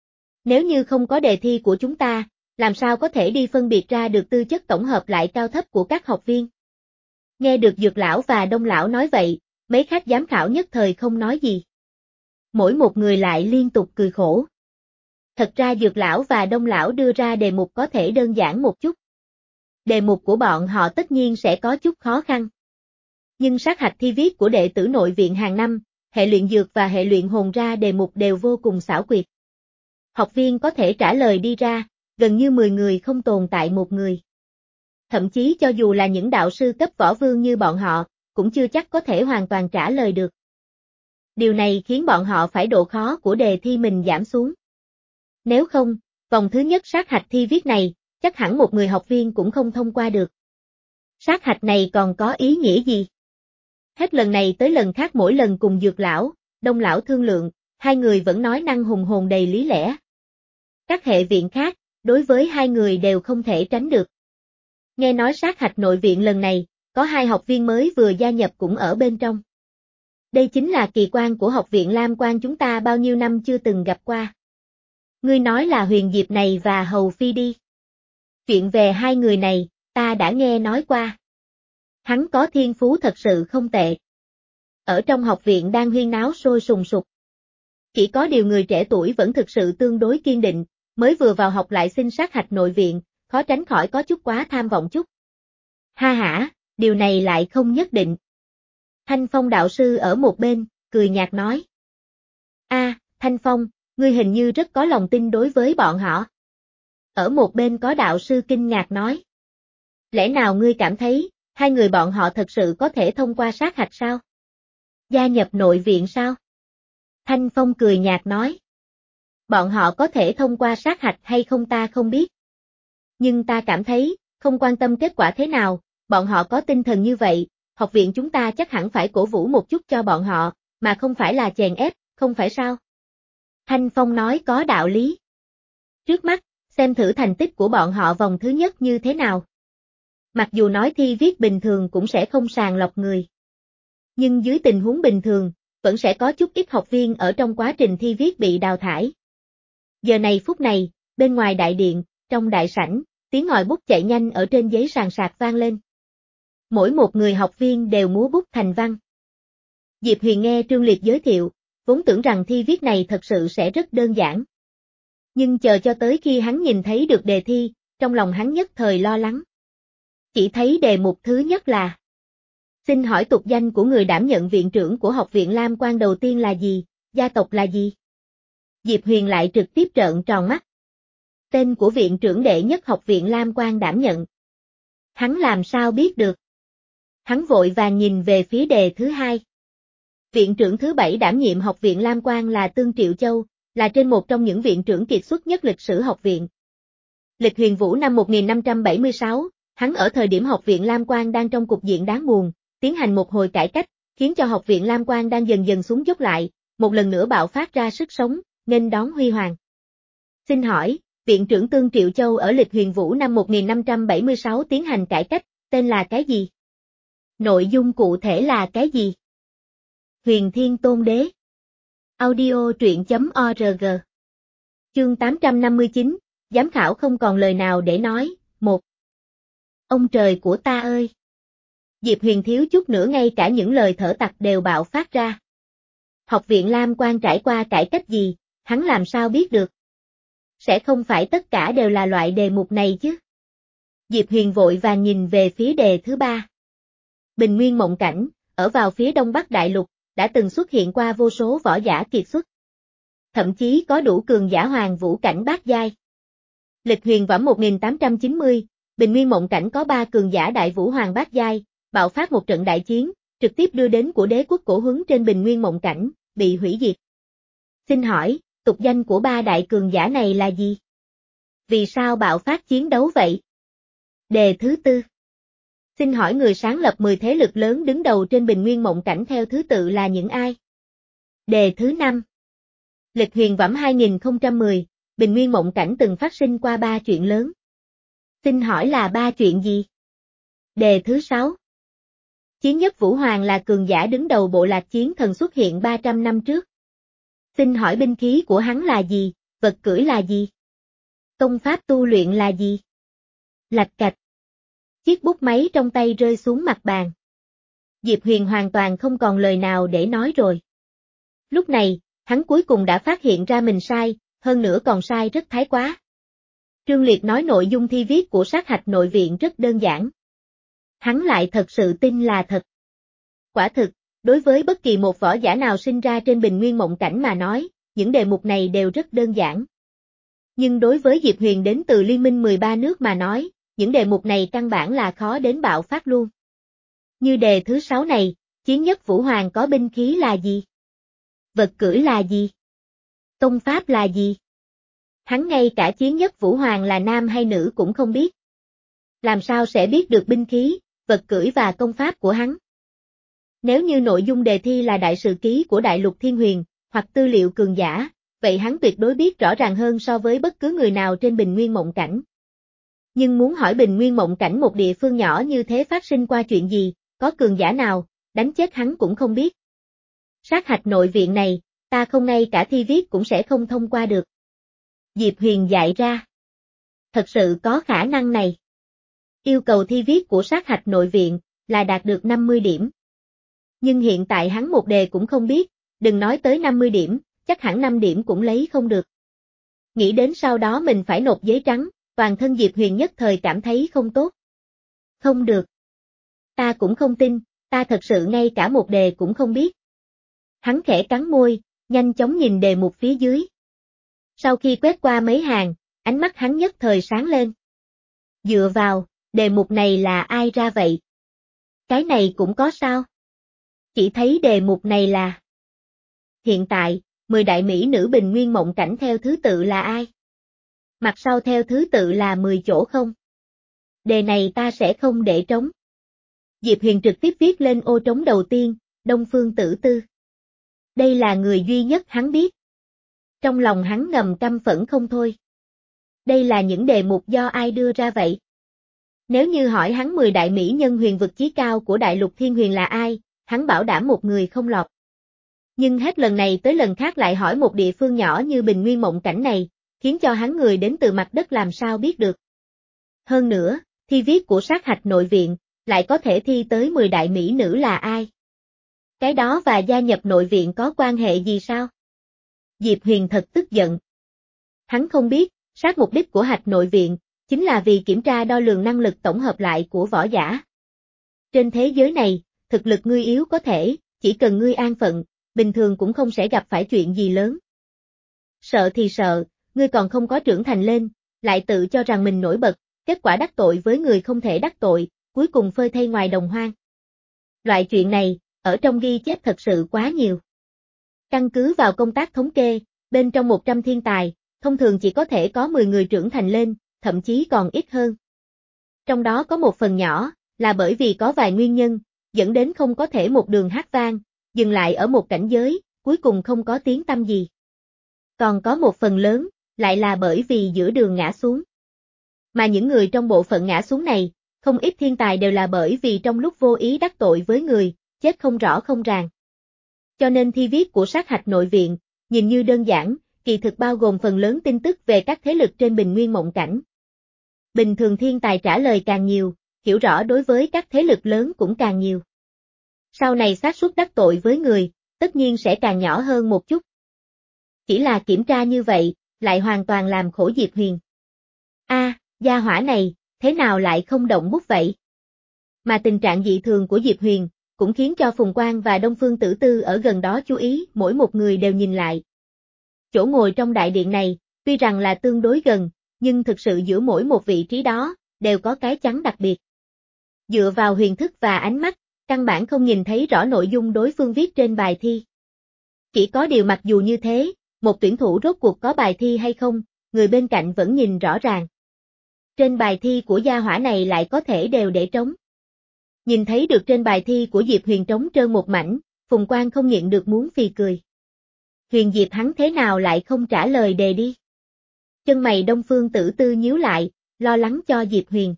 Nếu như không có đề thi của chúng ta, làm sao có thể đi phân biệt ra được tư chất tổng hợp lại cao thấp của các học viên? Nghe được Dược lão và Đông lão nói vậy, mấy khách giám khảo nhất thời không nói gì. Mỗi một người lại liên tục cười khổ. Thật ra Dược lão và Đông lão đưa ra đề mục có thể đơn giản một chút. Đề mục của bọn họ tất nhiên sẽ có chút khó khăn. Nhưng sát hạch thi viết của đệ tử nội viện hàng năm, hệ luyện dược và hệ luyện hồn ra đề mục đều vô cùng xảo quyệt. Học viên có thể trả lời đi ra, gần như mười người không tồn tại một người. Thậm chí cho dù là những đạo sư cấp võ vương như bọn họ, cũng chưa chắc có thể hoàn toàn trả lời được. Điều này khiến bọn họ phải độ khó của đề thi mình giảm xuống. Nếu không, vòng thứ nhất sát hạch thi viết này, chắc hẳn một người học viên cũng không thông qua được. Sát hạch này còn có ý nghĩa gì? Hết lần này tới lần khác mỗi lần cùng Dược lão, Đông lão thương lượng, hai người vẫn nói năng hùng hồn đầy lý lẽ. Các hệ viện khác, đối với hai người đều không thể tránh được. Nghe nói sát hạch nội viện lần này, có hai học viên mới vừa gia nhập cũng ở bên trong. Đây chính là kỳ quan của học viện Lam Quan chúng ta bao nhiêu năm chưa từng gặp qua. Ngươi nói là Huyền Diệp này và Hầu Phi đi. Chuyện về hai người này, ta đã nghe nói qua. Hắn có thiên phú thật sự không tệ. Ở trong học viện đang huyên náo sôi sùng sục. Chỉ có điều người trẻ tuổi vẫn thực sự tương đối kiên định, mới vừa vào học lại xin sát hạch nội viện, khó tránh khỏi có chút quá tham vọng chút. Ha hả, điều này lại không nhất định. Thanh Phong đạo sư ở một bên, cười nhạt nói. A, Thanh Phong, ngươi hình như rất có lòng tin đối với bọn họ. Ở một bên có đạo sư kinh ngạc nói. Lẽ nào ngươi cảm thấy, hai người bọn họ thật sự có thể thông qua sát hạch sao? Gia nhập nội viện sao? Thanh Phong cười nhạt nói. Bọn họ có thể thông qua sát hạch hay không ta không biết. Nhưng ta cảm thấy, không quan tâm kết quả thế nào, bọn họ có tinh thần như vậy, học viện chúng ta chắc hẳn phải cổ vũ một chút cho bọn họ, mà không phải là chèn ép, không phải sao? Thanh Phong nói có đạo lý. Trước mắt, xem thử thành tích của bọn họ vòng thứ nhất như thế nào. Mặc dù nói thi viết bình thường cũng sẽ không sàng lọc người. Nhưng dưới tình huống bình thường, vẫn sẽ có chút ít học viên ở trong quá trình thi viết bị đào thải. Giờ này phút này, bên ngoài đại điện, trong đại sảnh, tiếng ngòi bút chạy nhanh ở trên giấy sàn sạc vang lên. Mỗi một người học viên đều múa bút thành văn. Diệp Huyền nghe Trương Liệt giới thiệu, vốn tưởng rằng thi viết này thật sự sẽ rất đơn giản. Nhưng chờ cho tới khi hắn nhìn thấy được đề thi, trong lòng hắn nhất thời lo lắng. Chỉ thấy đề mục thứ nhất là: xin hỏi tục danh của người đảm nhận viện trưởng của học viện Lam Quan đầu tiên là gì, gia tộc là gì? Diệp Huyền lại trực tiếp trợn tròn mắt. Tên của viện trưởng đệ nhất học viện Lam Quan đảm nhận. Hắn làm sao biết được? Hắn vội vàng nhìn về phía đề thứ hai. Viện trưởng thứ bảy đảm nhiệm học viện Lam Quan là Tương Triệu Châu, là trên một trong những viện trưởng kiệt xuất nhất lịch sử học viện. Lịch Huyền Vũ năm một nghìn năm trăm bảy mươi sáu, hắn ở thời điểm học viện Lam Quan đang trong cục diện đáng buồn, tiến hành một hồi cải cách, khiến cho học viện Lam Quan đang dần dần xuống dốc lại, một lần nữa bạo phát ra sức sống, nghênh đón huy hoàng. Xin hỏi, viện trưởng Tương Triệu Châu ở Lịch Huyền Vũ năm một nghìn năm trăm bảy mươi sáu tiến hành cải cách, tên là cái gì? Nội dung cụ thể là cái gì? Huyền Thiên Tôn Đế. Audio truyện chấm org. Chương tám trăm năm mươi chín, giám khảo không còn lời nào để nói, một. Ông trời của ta ơi! Diệp Huyền thiếu chút nữa ngay cả những lời thở tặc đều bạo phát ra. Học viện Lam Quan trải qua cải cách gì, hắn làm sao biết được? Sẽ không phải tất cả đều là loại đề mục này chứ? Diệp Huyền vội vàng nhìn về phía đề thứ ba. Bình Nguyên Mộng Cảnh, ở vào phía đông bắc đại lục, đã từng xuất hiện qua vô số võ giả kiệt xuất. Thậm chí có đủ cường giả hoàng vũ cảnh bát giai. Lịch Huyền Vãm một nghìn tám trăm chín mươi, Bình Nguyên Mộng Cảnh có ba cường giả đại vũ hoàng bát giai, bạo phát một trận đại chiến, trực tiếp đưa đến của đế quốc Cổ Huấn trên Bình Nguyên Mộng Cảnh, bị hủy diệt. Xin hỏi, tục danh của ba đại cường giả này là gì? Vì sao bạo phát chiến đấu vậy? Đề thứ tư. Xin hỏi người sáng lập mười thế lực lớn đứng đầu trên Bình Nguyên Mộng Cảnh theo thứ tự là những ai? Đề thứ năm. Lịch Huyền Vãm hai nghìn không trăm mười, Bình Nguyên Mộng Cảnh từng phát sinh qua ba chuyện lớn. Xin hỏi là ba chuyện gì? Đề thứ sáu. Chiến Nhất Vũ Hoàng là cường giả đứng đầu bộ lạc chiến thần xuất hiện ba trăm năm trước. Xin hỏi binh khí của hắn là gì, vật cưỡi là gì? Công pháp tu luyện là gì? Lạch cạch. Chiếc bút máy trong tay rơi xuống mặt bàn. Diệp Huyền hoàn toàn không còn lời nào để nói rồi. Lúc này, hắn cuối cùng đã phát hiện ra mình sai, hơn nữa còn sai rất thái quá. Trương Liệt nói nội dung thi viết của sát hạch nội viện rất đơn giản. Hắn lại thật sự tin là thật. Quả thực, đối với bất kỳ một võ giả nào sinh ra trên Bình Nguyên Mộng Cảnh mà nói, những đề mục này đều rất đơn giản. Nhưng đối với Diệp Huyền đến từ Liên minh mười ba nước mà nói, những đề mục này căn bản là khó đến bạo phát luôn. Như đề thứ sáu này, Chiến Nhất Vũ Hoàng có binh khí là gì? Vật cưỡi là gì? Công pháp là gì? Hắn ngay cả Chiến Nhất Vũ Hoàng là nam hay nữ cũng không biết. Làm sao sẽ biết được binh khí, vật cưỡi và công pháp của hắn? Nếu như nội dung đề thi là đại sự ký của Đại Lục Thiên Huyền, hoặc tư liệu cường giả, vậy hắn tuyệt đối biết rõ ràng hơn so với bất cứ người nào trên Bình Nguyên Mộng Cảnh. Nhưng muốn hỏi Bình Nguyên Mộng Cảnh một địa phương nhỏ như thế phát sinh qua chuyện gì, có cường giả nào, đánh chết hắn cũng không biết. Sát hạch nội viện này, ta không ngay cả thi viết cũng sẽ không thông qua được. Diệp Huyền dạy ra. Thật sự có khả năng này. Yêu cầu thi viết của sát hạch nội viện là đạt được năm mươi điểm. Nhưng hiện tại hắn một đề cũng không biết, đừng nói tới năm mươi điểm, chắc hẳn năm điểm cũng lấy không được. Nghĩ đến sau đó mình phải nộp giấy trắng, toàn thân Diệp Huyền nhất thời cảm thấy không tốt. Không được. Ta cũng không tin, ta thật sự ngay cả một đề cũng không biết. Hắn khẽ cắn môi, nhanh chóng nhìn đề mục phía dưới. Sau khi quét qua mấy hàng, ánh mắt hắn nhất thời sáng lên. Dựa vào, đề mục này là ai ra vậy? Cái này cũng có sao? Chỉ thấy đề mục này là: hiện tại, mười đại mỹ nữ Bình Nguyên Mộng Cảnh theo thứ tự là ai? Mặt sau theo thứ tự là mười chỗ không? Đề này ta sẽ không để trống. Diệp Huyền trực tiếp viết lên ô trống đầu tiên, Đông Phương Tử Tư. Đây là người duy nhất hắn biết. Trong lòng hắn ngầm căm phẫn không thôi. Đây là những đề mục do ai đưa ra vậy? Nếu như hỏi hắn mười đại mỹ nhân huyền vực chí cao của đại lục thiên huyền là ai, hắn bảo đảm một người không lọt. Nhưng hết lần này tới lần khác lại hỏi một địa phương nhỏ như Bình Nguyên Mộng Cảnh này, khiến cho hắn người đến từ mặt đất làm sao biết được. Hơn nữa, thi viết của sát hạch nội viện, lại có thể thi tới mười đại mỹ nữ là ai? Cái đó và gia nhập nội viện có quan hệ gì sao? Diệp Huyền thật tức giận. Hắn không biết, sát mục đích của hạch nội viện, chính là vì kiểm tra đo lường năng lực tổng hợp lại của võ giả. Trên thế giới này, thực lực ngươi yếu có thể, chỉ cần ngươi an phận, bình thường cũng không sẽ gặp phải chuyện gì lớn. Sợ thì sợ, ngươi còn không có trưởng thành lên, lại tự cho rằng mình nổi bật, kết quả đắc tội với người không thể đắc tội, cuối cùng phơi thây ngoài đồng hoang. Loại chuyện này, ở trong ghi chép thật sự quá nhiều. Căn cứ vào công tác thống kê, bên trong một trăm thiên tài, thông thường chỉ có thể có mười người trưởng thành lên, thậm chí còn ít hơn. Trong đó có một phần nhỏ, là bởi vì có vài nguyên nhân, dẫn đến không có thể một đường hát vang, dừng lại ở một cảnh giới, cuối cùng không có tiếng tăm gì. Còn có một phần lớn, lại là bởi vì giữa đường ngã xuống. Mà những người trong bộ phận ngã xuống này, không ít thiên tài đều là bởi vì trong lúc vô ý đắc tội với người, chết không rõ không ràng. Cho nên thi viết của sát hạch nội viện, nhìn như đơn giản, kỳ thực bao gồm phần lớn tin tức về các thế lực trên Bình Nguyên Mộng Cảnh. Bình thường thiên tài trả lời càng nhiều, hiểu rõ đối với các thế lực lớn cũng càng nhiều. Sau này xác suất đắc tội với người, tất nhiên sẽ càng nhỏ hơn một chút. Chỉ là kiểm tra như vậy, lại hoàn toàn làm khổ Diệp Huyền. A, à, gia hỏa này, thế nào lại không động bút vậy? Mà tình trạng dị thường của Diệp Huyền, cũng khiến cho Phùng Quang và Đông Phương Tử Tư ở gần đó chú ý, mỗi một người đều nhìn lại. Chỗ ngồi trong đại điện này, tuy rằng là tương đối gần, nhưng thực sự giữa mỗi một vị trí đó, đều có cái chắn đặc biệt. Dựa vào huyền thức và ánh mắt, căn bản không nhìn thấy rõ nội dung đối phương viết trên bài thi. Chỉ có điều mặc dù như thế, một tuyển thủ rốt cuộc có bài thi hay không, người bên cạnh vẫn nhìn rõ ràng. Trên bài thi của gia hỏa này lại có thể đều để trống. Nhìn thấy được trên bài thi của Diệp Huyền trống trơn một mảnh, Phùng Quang không nhịn được muốn phì cười. Huyền Diệp hắn thế nào lại không trả lời đề đi? Chân mày Đông Phương Tử Tư nhíu lại, lo lắng cho Diệp Huyền.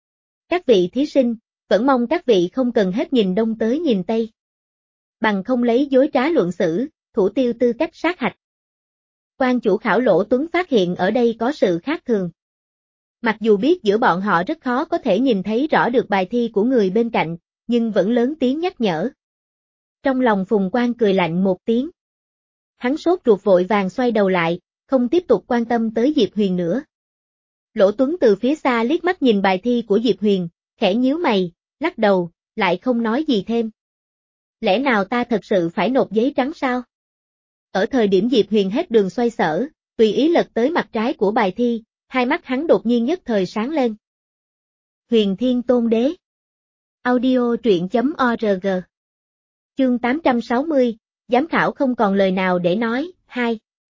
Các vị thí sinh, vẫn mong các vị không cần hết nhìn đông tới nhìn tây. Bằng không lấy dối trá luận xử, thủ tiêu tư cách sát hạch. Quan chủ khảo Lỗ Tuấn phát hiện ở đây có sự khác thường. Mặc dù biết giữa bọn họ rất khó có thể nhìn thấy rõ được bài thi của người bên cạnh, nhưng vẫn lớn tiếng nhắc nhở. Trong lòng Phùng Quang cười lạnh một tiếng. Hắn sốt ruột vội vàng xoay đầu lại, không tiếp tục quan tâm tới Diệp Huyền nữa. Lỗ Tuấn từ phía xa liếc mắt nhìn bài thi của Diệp Huyền, khẽ nhíu mày, lắc đầu, lại không nói gì thêm. Lẽ nào ta thật sự phải nộp giấy trắng sao? Ở thời điểm Diệp Huyền hết đường xoay sở, tùy ý lật tới mặt trái của bài thi, hai mắt hắn đột nhiên nhất thời sáng lên. Huyền Thiên Tôn Đế. Audio truyện chấm org. Chương tám trăm sáu mươi, giám khảo không còn lời nào để nói, hai.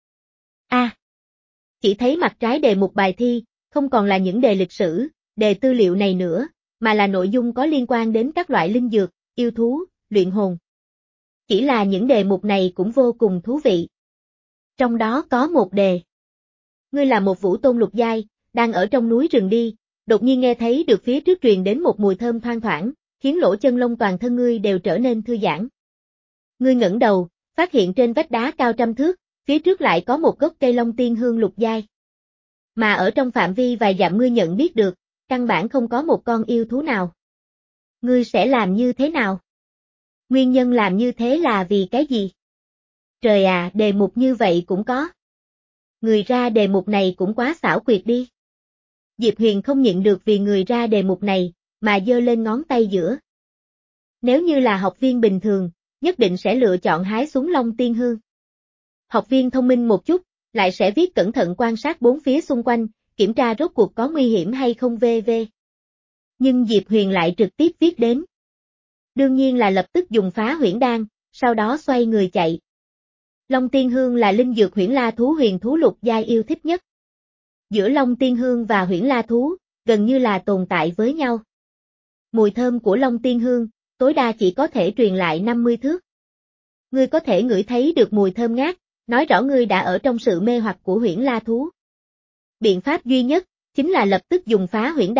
A. À, chỉ thấy mặt trái đề mục bài thi, không còn là những đề lịch sử, đề tư liệu này nữa, mà là nội dung có liên quan đến các loại linh dược, yêu thú, luyện hồn. Chỉ là những đề mục này cũng vô cùng thú vị. Trong đó có một đề. Ngươi là một vũ tôn lục giai, đang ở trong núi rừng đi, đột nhiên nghe thấy được phía trước truyền đến một mùi thơm thoang thoảng, khiến lỗ chân lông toàn thân ngươi đều trở nên thư giãn. Ngươi ngẩng đầu, phát hiện trên vách đá cao trăm thước, phía trước lại có một gốc cây long tiên hương lục giai. Mà ở trong phạm vi vài dặm ngươi nhận biết được, căn bản không có một con yêu thú nào. Ngươi sẽ làm như thế nào? Nguyên nhân làm như thế là vì cái gì? Trời à, đề mục như vậy cũng có. Người ra đề mục này cũng quá xảo quyệt đi. Diệp Huyền không nhịn được vì người ra đề mục này, mà giơ lên ngón tay giữa. Nếu như là học viên bình thường, nhất định sẽ lựa chọn hái xuống long tiên hương. Học viên thông minh một chút, lại sẽ viết cẩn thận quan sát bốn phía xung quanh, kiểm tra rốt cuộc có nguy hiểm hay không vân vân. Nhưng Diệp Huyền lại trực tiếp viết đến. Đương nhiên là lập tức dùng phá huyễn đan, sau đó xoay người chạy. Long tiên hương là linh dược huyễn la thú huyền thú lục giai yêu thích nhất. Giữa long tiên hương và huyễn la thú, gần như là tồn tại với nhau. Mùi thơm của long tiên hương, tối đa chỉ có thể truyền lại năm mươi thước. Ngươi có thể ngửi thấy được mùi thơm ngát, nói rõ ngươi đã ở trong sự mê hoặc của huyễn la thú. Biện pháp duy nhất, chính là lập tức dùng phá huyễn đan,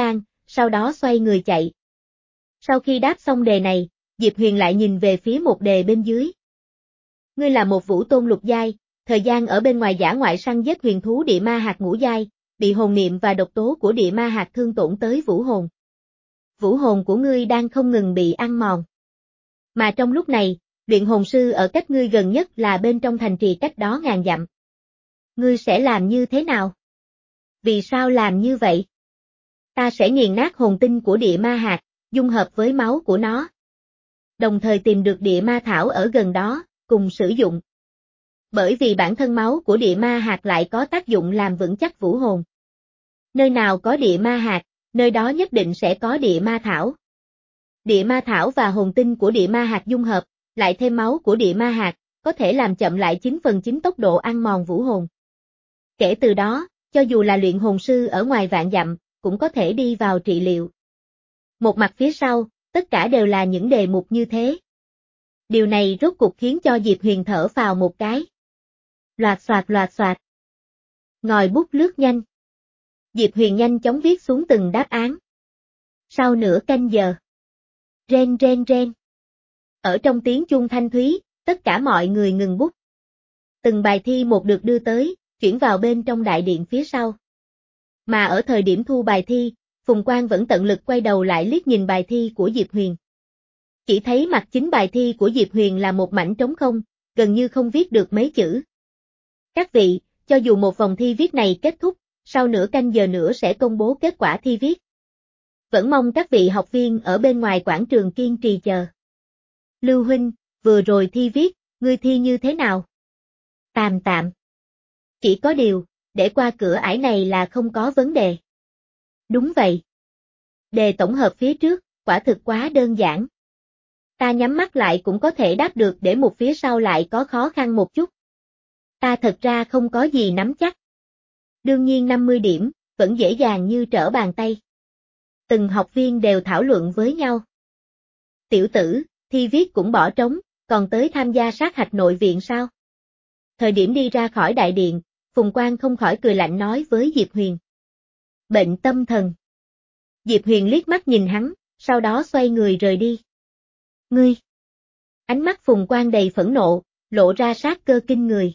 sau đó xoay người chạy. Sau khi đáp xong đề này, Diệp Huyền lại nhìn về phía một đề bên dưới. Ngươi là một vũ tôn lục giai, thời gian ở bên ngoài dã ngoại săn giết huyền thú địa ma hạt ngũ giai, bị hồn niệm và độc tố của địa ma hạt thương tổn tới vũ hồn. Vũ hồn của ngươi đang không ngừng bị ăn mòn. Mà trong lúc này, luyện hồn sư ở cách ngươi gần nhất là bên trong thành trì cách đó ngàn dặm. Ngươi sẽ làm như thế nào? Vì sao làm như vậy? Ta sẽ nghiền nát hồn tinh của địa ma hạt, dung hợp với máu của nó. Đồng thời tìm được địa ma thảo ở gần đó, cùng sử dụng. Bởi vì bản thân máu của địa ma hạt lại có tác dụng làm vững chắc vũ hồn. Nơi nào có địa ma hạt, nơi đó nhất định sẽ có địa ma thảo. Địa ma thảo và hồn tinh của địa ma hạt dung hợp, lại thêm máu của địa ma hạt, có thể làm chậm lại chín phần chín tốc độ ăn mòn vũ hồn. Kể từ đó, cho dù là luyện hồn sư ở ngoài vạn dặm, cũng có thể đi vào trị liệu. Một mặt phía sau, tất cả đều là những đề mục như thế. Điều này rốt cuộc khiến cho Diệp Huyền thở phào một cái. Loạt xoạt loạt xoạt. Ngòi bút lướt nhanh. Diệp Huyền nhanh chóng viết xuống từng đáp án. Sau nửa canh giờ. Rên rên rên. Ở trong tiếng chuông thanh thúy, tất cả mọi người ngừng bút. Từng bài thi một được đưa tới, chuyển vào bên trong đại điện phía sau. Mà ở thời điểm thu bài thi, Phùng Quang vẫn tận lực quay đầu lại liếc nhìn bài thi của Diệp Huyền. Chỉ thấy mặt chính bài thi của Diệp Huyền là một mảnh trống không, gần như không viết được mấy chữ. Các vị, cho dù một vòng thi viết này kết thúc, sau nửa canh giờ nữa sẽ công bố kết quả thi viết. Vẫn mong các vị học viên ở bên ngoài quảng trường kiên trì chờ. Lưu huynh, vừa rồi thi viết, ngươi thi như thế nào? Tạm tạm. Chỉ có điều, để qua cửa ải này là không có vấn đề. Đúng vậy. Đề tổng hợp phía trước, quả thực quá đơn giản. Ta nhắm mắt lại cũng có thể đáp được để một phía sau lại có khó khăn một chút. Ta thật ra không có gì nắm chắc. Đương nhiên năm mươi điểm, vẫn dễ dàng như trở bàn tay. Từng học viên đều thảo luận với nhau. Tiểu tử, thi viết cũng bỏ trống, còn tới tham gia sát hạch nội viện sao? Thời điểm đi ra khỏi đại điện, Phùng Quang không khỏi cười lạnh nói với Diệp Huyền. Bệnh tâm thần. Diệp Huyền liếc mắt nhìn hắn, sau đó xoay người rời đi. Ngươi! Ánh mắt Phùng Quang đầy phẫn nộ, lộ ra sát cơ kinh người.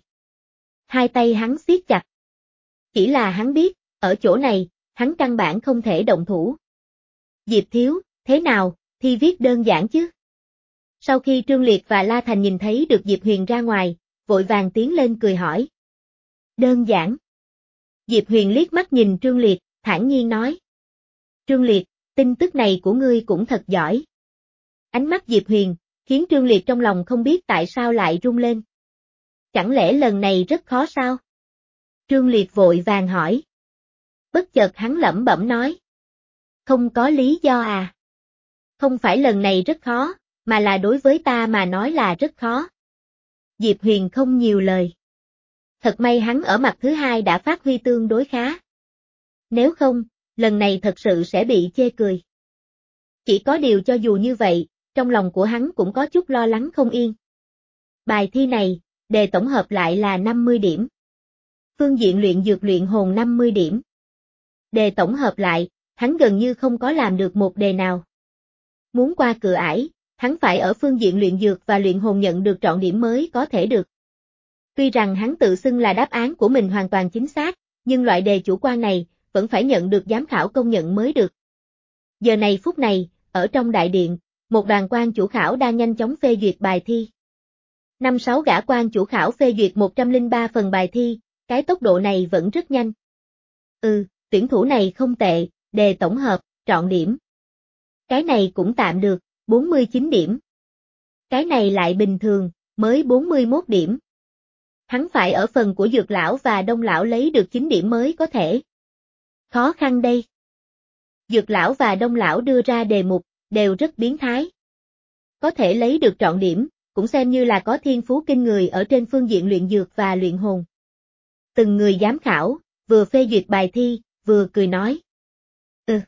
Hai tay hắn siết chặt. Chỉ là hắn biết, ở chỗ này, hắn căn bản không thể động thủ. Diệp thiếu, thế nào, thi viết đơn giản chứ? Sau khi Trương Liệt và La Thành nhìn thấy được Diệp Huyền ra ngoài, vội vàng tiến lên cười hỏi. Đơn giản. Diệp Huyền liếc mắt nhìn Trương Liệt, thản nhiên nói. Trương Liệt, tin tức này của ngươi cũng thật giỏi. Ánh mắt Diệp Huyền, khiến Trương Liệt trong lòng không biết tại sao lại rung lên. Chẳng lẽ lần này rất khó sao? Trương Liệt vội vàng hỏi. Bất chợt hắn lẩm bẩm nói. Không có lý do à? Không phải lần này rất khó, mà là đối với ta mà nói là rất khó. Diệp Huyền không nhiều lời. Thật may hắn ở mặt thứ hai đã phát huy tương đối khá. Nếu không, lần này thật sự sẽ bị chê cười. Chỉ có điều cho dù như vậy, trong lòng của hắn cũng có chút lo lắng không yên. Bài thi này, đề tổng hợp lại là năm mươi điểm. Phương diện luyện dược luyện hồn năm mươi điểm. Đề tổng hợp lại, hắn gần như không có làm được một đề nào. Muốn qua cửa ải, hắn phải ở phương diện luyện dược và luyện hồn nhận được trọn điểm mới có thể được. Tuy rằng hắn tự xưng là đáp án của mình hoàn toàn chính xác, nhưng loại đề chủ quan này, vẫn phải nhận được giám khảo công nhận mới được. Giờ này phút này, ở trong đại điện, một đoàn quan chủ khảo đang nhanh chóng phê duyệt bài thi. Năm sáu gã quan chủ khảo phê duyệt một trăm lẻ ba phần bài thi, cái tốc độ này vẫn rất nhanh. Ừ, tuyển thủ này không tệ, đề tổng hợp, trọn điểm. Cái này cũng tạm được, bốn mươi chín điểm. Cái này lại bình thường, mới bốn mươi mốt điểm. Hắn phải ở phần của Dược lão và Đông lão lấy được chín điểm mới có thể. Khó khăn đây. Dược lão và Đông lão đưa ra đề mục, đều rất biến thái. Có thể lấy được trọn điểm, cũng xem như là có thiên phú kinh người ở trên phương diện luyện dược và luyện hồn. Từng người giám khảo, vừa phê duyệt bài thi, vừa cười nói. Ừ.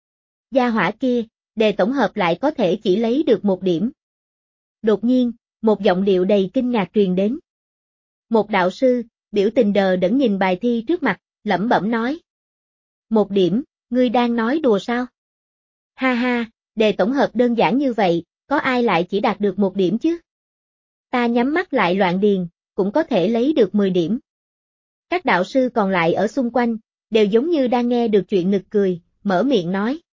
Gia hỏa kia, đề tổng hợp lại có thể chỉ lấy được một điểm. Đột nhiên, một giọng điệu đầy kinh ngạc truyền đến. Một đạo sư, biểu tình đờ đẫn nhìn bài thi trước mặt, lẩm bẩm nói. Một điểm, ngươi đang nói đùa sao? Ha ha, đề tổng hợp đơn giản như vậy, có ai lại chỉ đạt được một điểm chứ? Ta nhắm mắt lại loạn điền, cũng có thể lấy được mười điểm. Các đạo sư còn lại ở xung quanh, đều giống như đang nghe được chuyện nực cười, mở miệng nói.